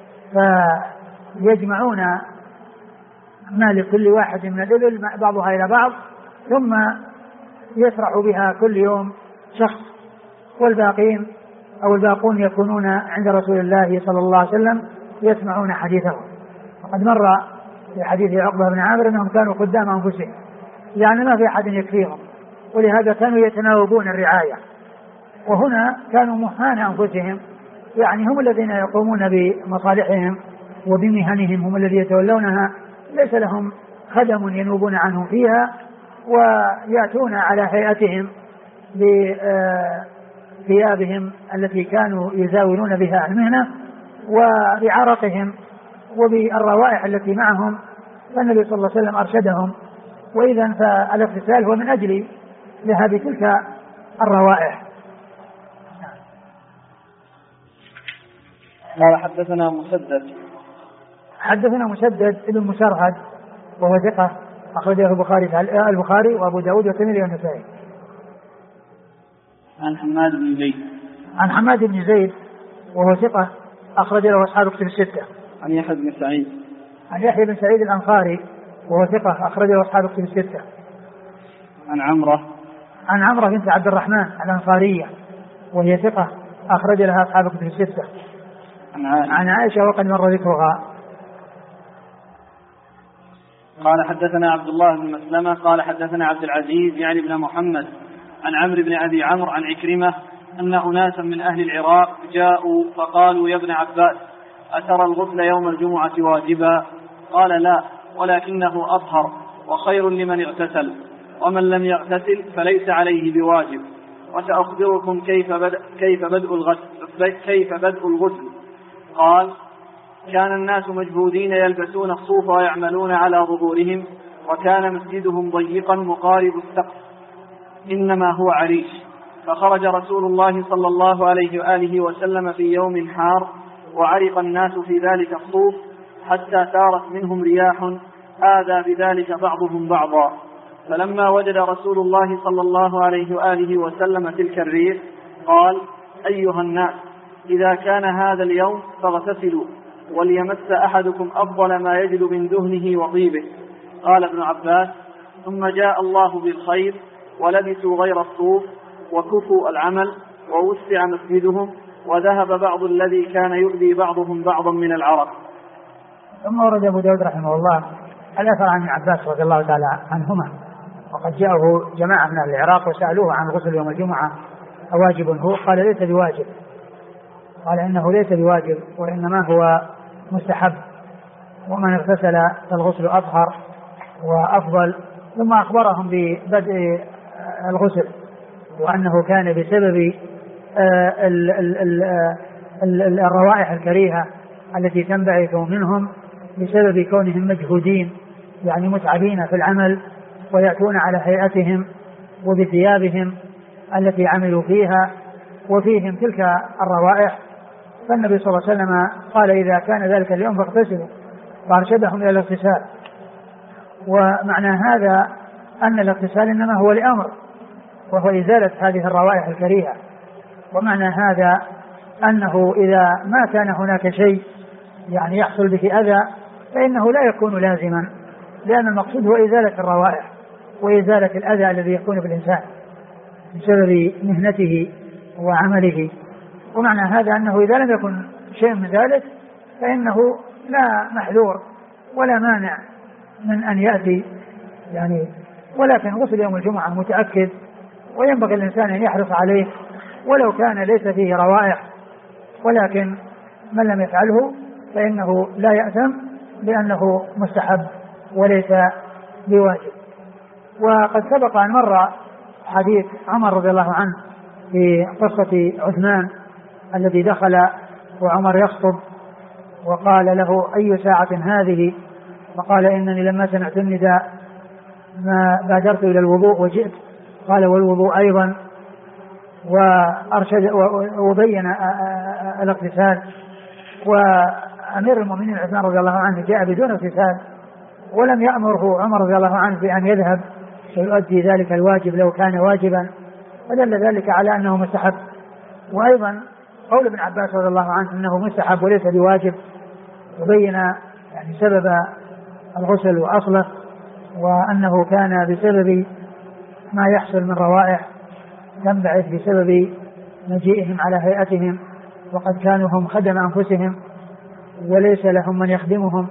فيجمعون ما لكل واحد من الإبل بعضها إلى بعض ثم يسرع بها كل يوم شخص، والباقين أو الباقون يكونون عند رسول الله صلى الله عليه وسلم يسمعون حديثه. وقد مر في حديث عقبة بن عامر أنهم كانوا قدام أنفسهم، يعني ما في أحد يكفيهم، ولهذا كانوا يتناوبون الرعاية. وهنا كانوا مهان أنفسهم، يعني هم الذين يقومون بمصالحهم وبمهنهم، هم الذين يتولونها، ليس لهم خدم ينوبون عنهم فيها، ويأتون على هيئتهم بثيابهم التي كانوا يزاولون بها المهنة وبعرقهم وبالروائح التي معهم. فالنبي صلى الله عليه وسلم أرشدهم، وإذا فالاغتسال هو من أجل ذهاب تلك الروائح. قال حدثنا مسدد ابن مسرهد وهو ثقة أخرجه البخاري وأبو داود والترمذي والنسائي. عن حماد بن زيد وهو ثقة أخرج له أصحاب كتب الستة. عن يحيى بن سعيد الأنصاري وهو ثقة أخرج له أصحاب كتب الستة. عن عمرة بنت عبد الرحمن الأنصارية وهي ثقة أخرج لها أصحاب كتب الستة. عن عائشة وقد مر ذكرها. قال حدثنا عبد الله بن مسلمة قال حدثنا عبد العزيز يعني بن محمد عن عمرو بن أبي عمرو عن عكرمة أن أناسا من أهل العراق جاءوا فقالوا يا ابن عباس أترى الغسل يوم الجمعة واجبا؟ قال لا، ولكنه أطهر وخير لمن اغتسل، ومن لم يغتسل فليس عليه بواجب. وسأخبركم كيف بدء الغسل. قال كان الناس مجهودين يلبسون الصوف ويعملون على ظهورهم، وكان مسجدهم ضيقا مقارب السقف إنما هو عريش. فخرج رسول الله صلى الله عليه وآله وسلم في يوم حار، وعرق الناس في ذلك الصوف حتى سارت منهم رياح آذى بذلك بعضهم بعضا. فلما وجد رسول الله صلى الله عليه وآله وسلم تلك الريح قال أيها الناس إذا كان هذا اليوم فاغتسلوا، وليمس أحدكم أفضل ما يجد من دهنه وطيبه. قال ابن عباس ثم جاء الله بالخير ولبسوا غير الصوف وكفوا العمل ووسع مسجدهم، وذهب بعض الذي كان يؤذي بعضهم بعضا من العرق. ثم ورد أبو داود رحمه الله الأثر عن ابن عباس رضي الله تعالى عنهما، وقد جاءه جماعة من أهل العراق وسألوه عن غسل يوم الجمعة أواجب هو؟ قال ليس بواجب، قال إنه ليس بواجب وإنما هو مستحب، ومن اغتسل فالغسل أطهر وأفضل. ثم أخبرهم ببدء الغسل وأنه كان بسبب الروائح الكريهة التي تنبعث منهم بسبب كونهم مجهودين، يعني متعبين في العمل، ويأتون على هيئتهم وبثيابهم التي عملوا فيها وفيهم تلك الروائح. فالنبي صلى الله عليه وسلم قال إذا كان ذلك اليوم فاغتسلوا، وأرشدهم إلى الاغتسال. ومعنى هذا أن الاغتسال إنما هو لأمر، وهو إزالة هذه الروائح الكريهة. ومعنى هذا أنه إذا ما كان هناك شيء يعني يحصل به أذى فإنه لا يكون لازما، لأن المقصود هو إزالة الروائح وإزالة الأذى الذي يكون بالإنسان بسبب مهنته وعمله. ومعنى هذا أنه إذا لم يكن شيء من ذلك فإنه لا محذور ولا مانع من أن يأتي يعني. ولكن غسل يوم الجمعة متأكد، وينبغي الإنسان أن يحرص عليه ولو كان ليس فيه روائح، ولكن من لم يفعله فإنه لا يأثم لأنه مستحب وليس بواجب. وقد سبق أن مر حديث عمر رضي الله عنه في قصة عثمان الذي دخل وعمر يخطب وقال له أي ساعة هذه؟ فقال إنني لما سمعت النداء ما بادرت إلى الوضوء وجئت. قال والوضوء أيضا، وأرشد وبين الاغتسال. وأمير المؤمنين عثمان رضي الله عنه جاء بدون اغتسال ولم يأمره عمر رضي الله عنه بأن يذهب فيؤدي ذلك الواجب لو كان واجبا، فدل ذلك على أنه مستحب. وأيضا قول ابن عباس رضي الله عنه أنه مستحب وليس بواجب، وبين يعني سبب الغسل وأصله، وأنه كان بسبب ما يحصل من روائح تنبعث بسبب مجيئهم على هيئتهم، وقد كانوا هم خدم أنفسهم وليس لهم من يخدمهم.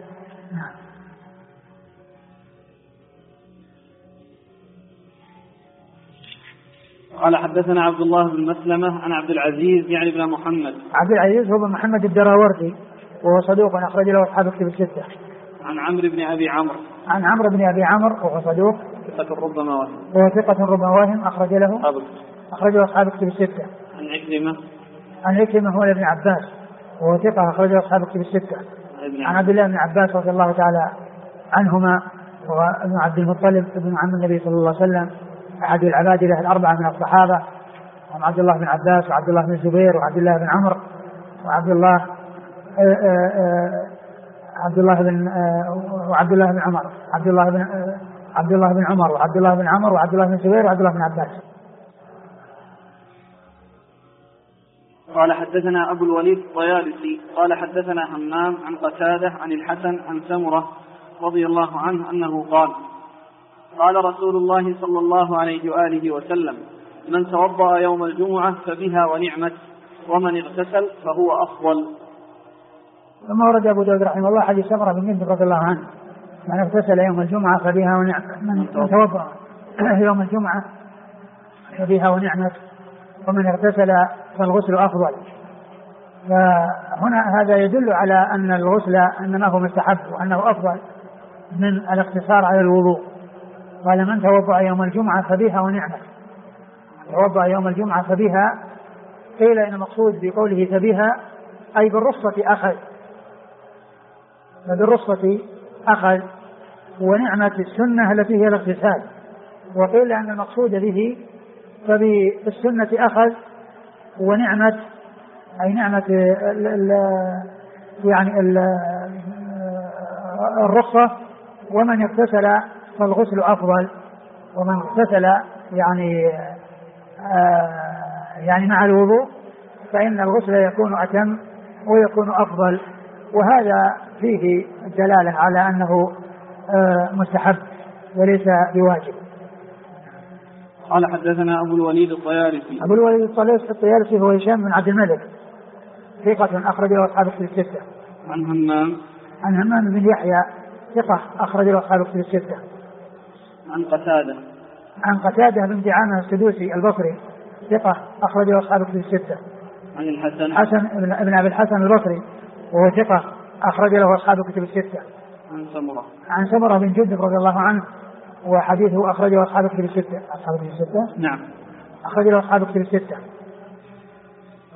قال حدثنا عبد الله بن مسلمة عن عبد العزيز يعني بن محمد. عبد العزيز هو بن محمد الدراوردي وهو صدوق أخرج له أصحاب كتب الستة. عن عمرو بن أبي عمرو. عن عمرو بن أبي عمرو وهو صدوق ثقة ربما وهم. وهو ثقة ربما وهم أخرج له أصحاب كتب الستة. عن عكرمة. عن عكرمة هو ابن عباس وهو ثقة أخرج له أصحاب كتب الستة. عن عبد الله بن عباس رضي الله تعالى عنهما، وابن عبد المطلب ابن عم النبي صلى الله عليه وسلم، أحد العبادلة الأربعة من الصحابة، هم عبد الله بن عباس وعبد الله بن الزبير وعبد الله بن عمرو وعبد الله بن عمر، عبد الله بن عمر وعبد الله بن عمرو وعبد الله بن الزبير وعبد الله بن عباس. قال حدثنا أبو الوليد الطيالسي قال حدثنا همام عن قتادة عن الحسن عن سمرة رضي الله عنه أنه قال قال رسول الله صلى الله عليه وآله وسلم من توضأ يوم الجمعة فبها ونعمت، ومن اغتسل فهو أفضل. ثم ورد أبو داود رحمه الله حديث سمرة بن جندب رضي الله عنه من اغتسل يوم الجمعة فبها ونعمت، من توضأ يوم الجمعة فبها ونعمت، ومن اغتسل فالغسل أفضل. فهنا هذا يدل على أن الغسل أنما هو مستحب وأنه أفضل من الاقتصار على الوضوء. قال من توضأ يوم الجمعة فبها ونعمت، توضأ يوم الجمعة فبها، قيل إن المقصود بقوله فبها أي بالرخصة أخذ، فبالرخصة أخذ، ونعمة السنة التي هي الاغتسال. وقيل أن المقصود به فبالسنة أخذ، ونعمة أي نعمة يعني الرخصة. ومن اغتسل فالغسل أفضل، ومن اغتسل يعني مع الوضوء فإن الغسل يكون أتم ويكون أفضل. وهذا فيه الدلالة على أنه مستحب وليس بواجب. قال حدثنا أبو الوليد الطيالسي. أبو الوليد الطيالسي هو هشام بن عبد الملك ثقة أخرج له أصحاب الكتب الستة. عن همام بن يحيى ثقة أخرج له أصحاب الكتب الستة. عن قتادة بن دعامة السدوسي البصري ثقة أخرج له أصحاب الكتب الستة. عن الحسن بن أبي الحسن البصري وهو ثقة أخرج له أصحاب الكتب الستة. عن سمرة بن جندب رضي الله عنه وحديثه أخرجه أصحاب الكتب الستة. أصحاب الكتب الستة؟ نعم. أخرجه أصحاب الكتب الستة.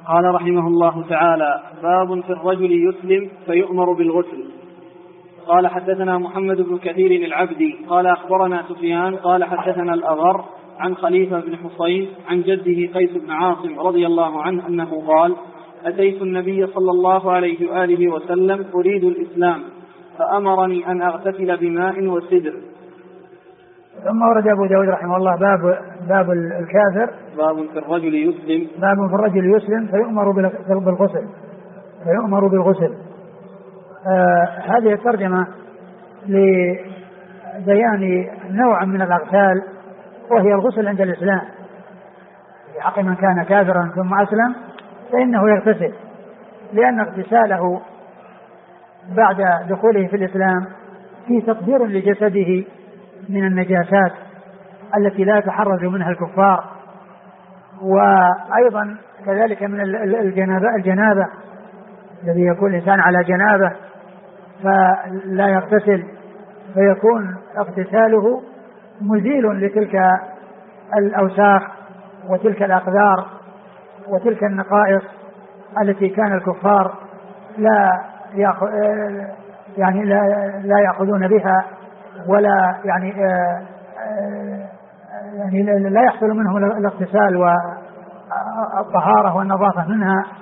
قال رحمه الله تعالى: باب في الرجل يسلم فيؤمر بالغسل. قال حدثنا محمد بن كثير العبدي قال أخبرنا سفيان قال حدثنا الأغر عن خليفة بن حصين عن جده قيس بن عاصم رضي الله عنه أنه قال: أتيت النبي صلى الله عليه وآله وسلم أريد الإسلام فأمرني أن أغتسل بماء وسدر. ثم ورد أبو داود رحمه الله باب الكافر، باب في الرجل يسلم، باب في الرجل يسلم فيؤمر بالغسل. هذه الترجمة لبيان نوع من الأغسال وهي الغسل عند الإسلام. في حق من كان كافرا ثم أسلم فإنه يغتسل، لأن اغتساله بعد دخوله في الإسلام فيه تطهير لجسده من النجاسات التي لا يتحرز منها الكفار، وأيضا كذلك من الجنابة الذي يكون الإنسان على جنابه فلا يغتسل، فيكون اغتساله مزيل لتلك الأوساخ وتلك الأقدار وتلك النقائص التي كان الكفار لا يأخذون بها ولا يعني لا يحصل منهم الاغتسال والطهارة والنظافة منها،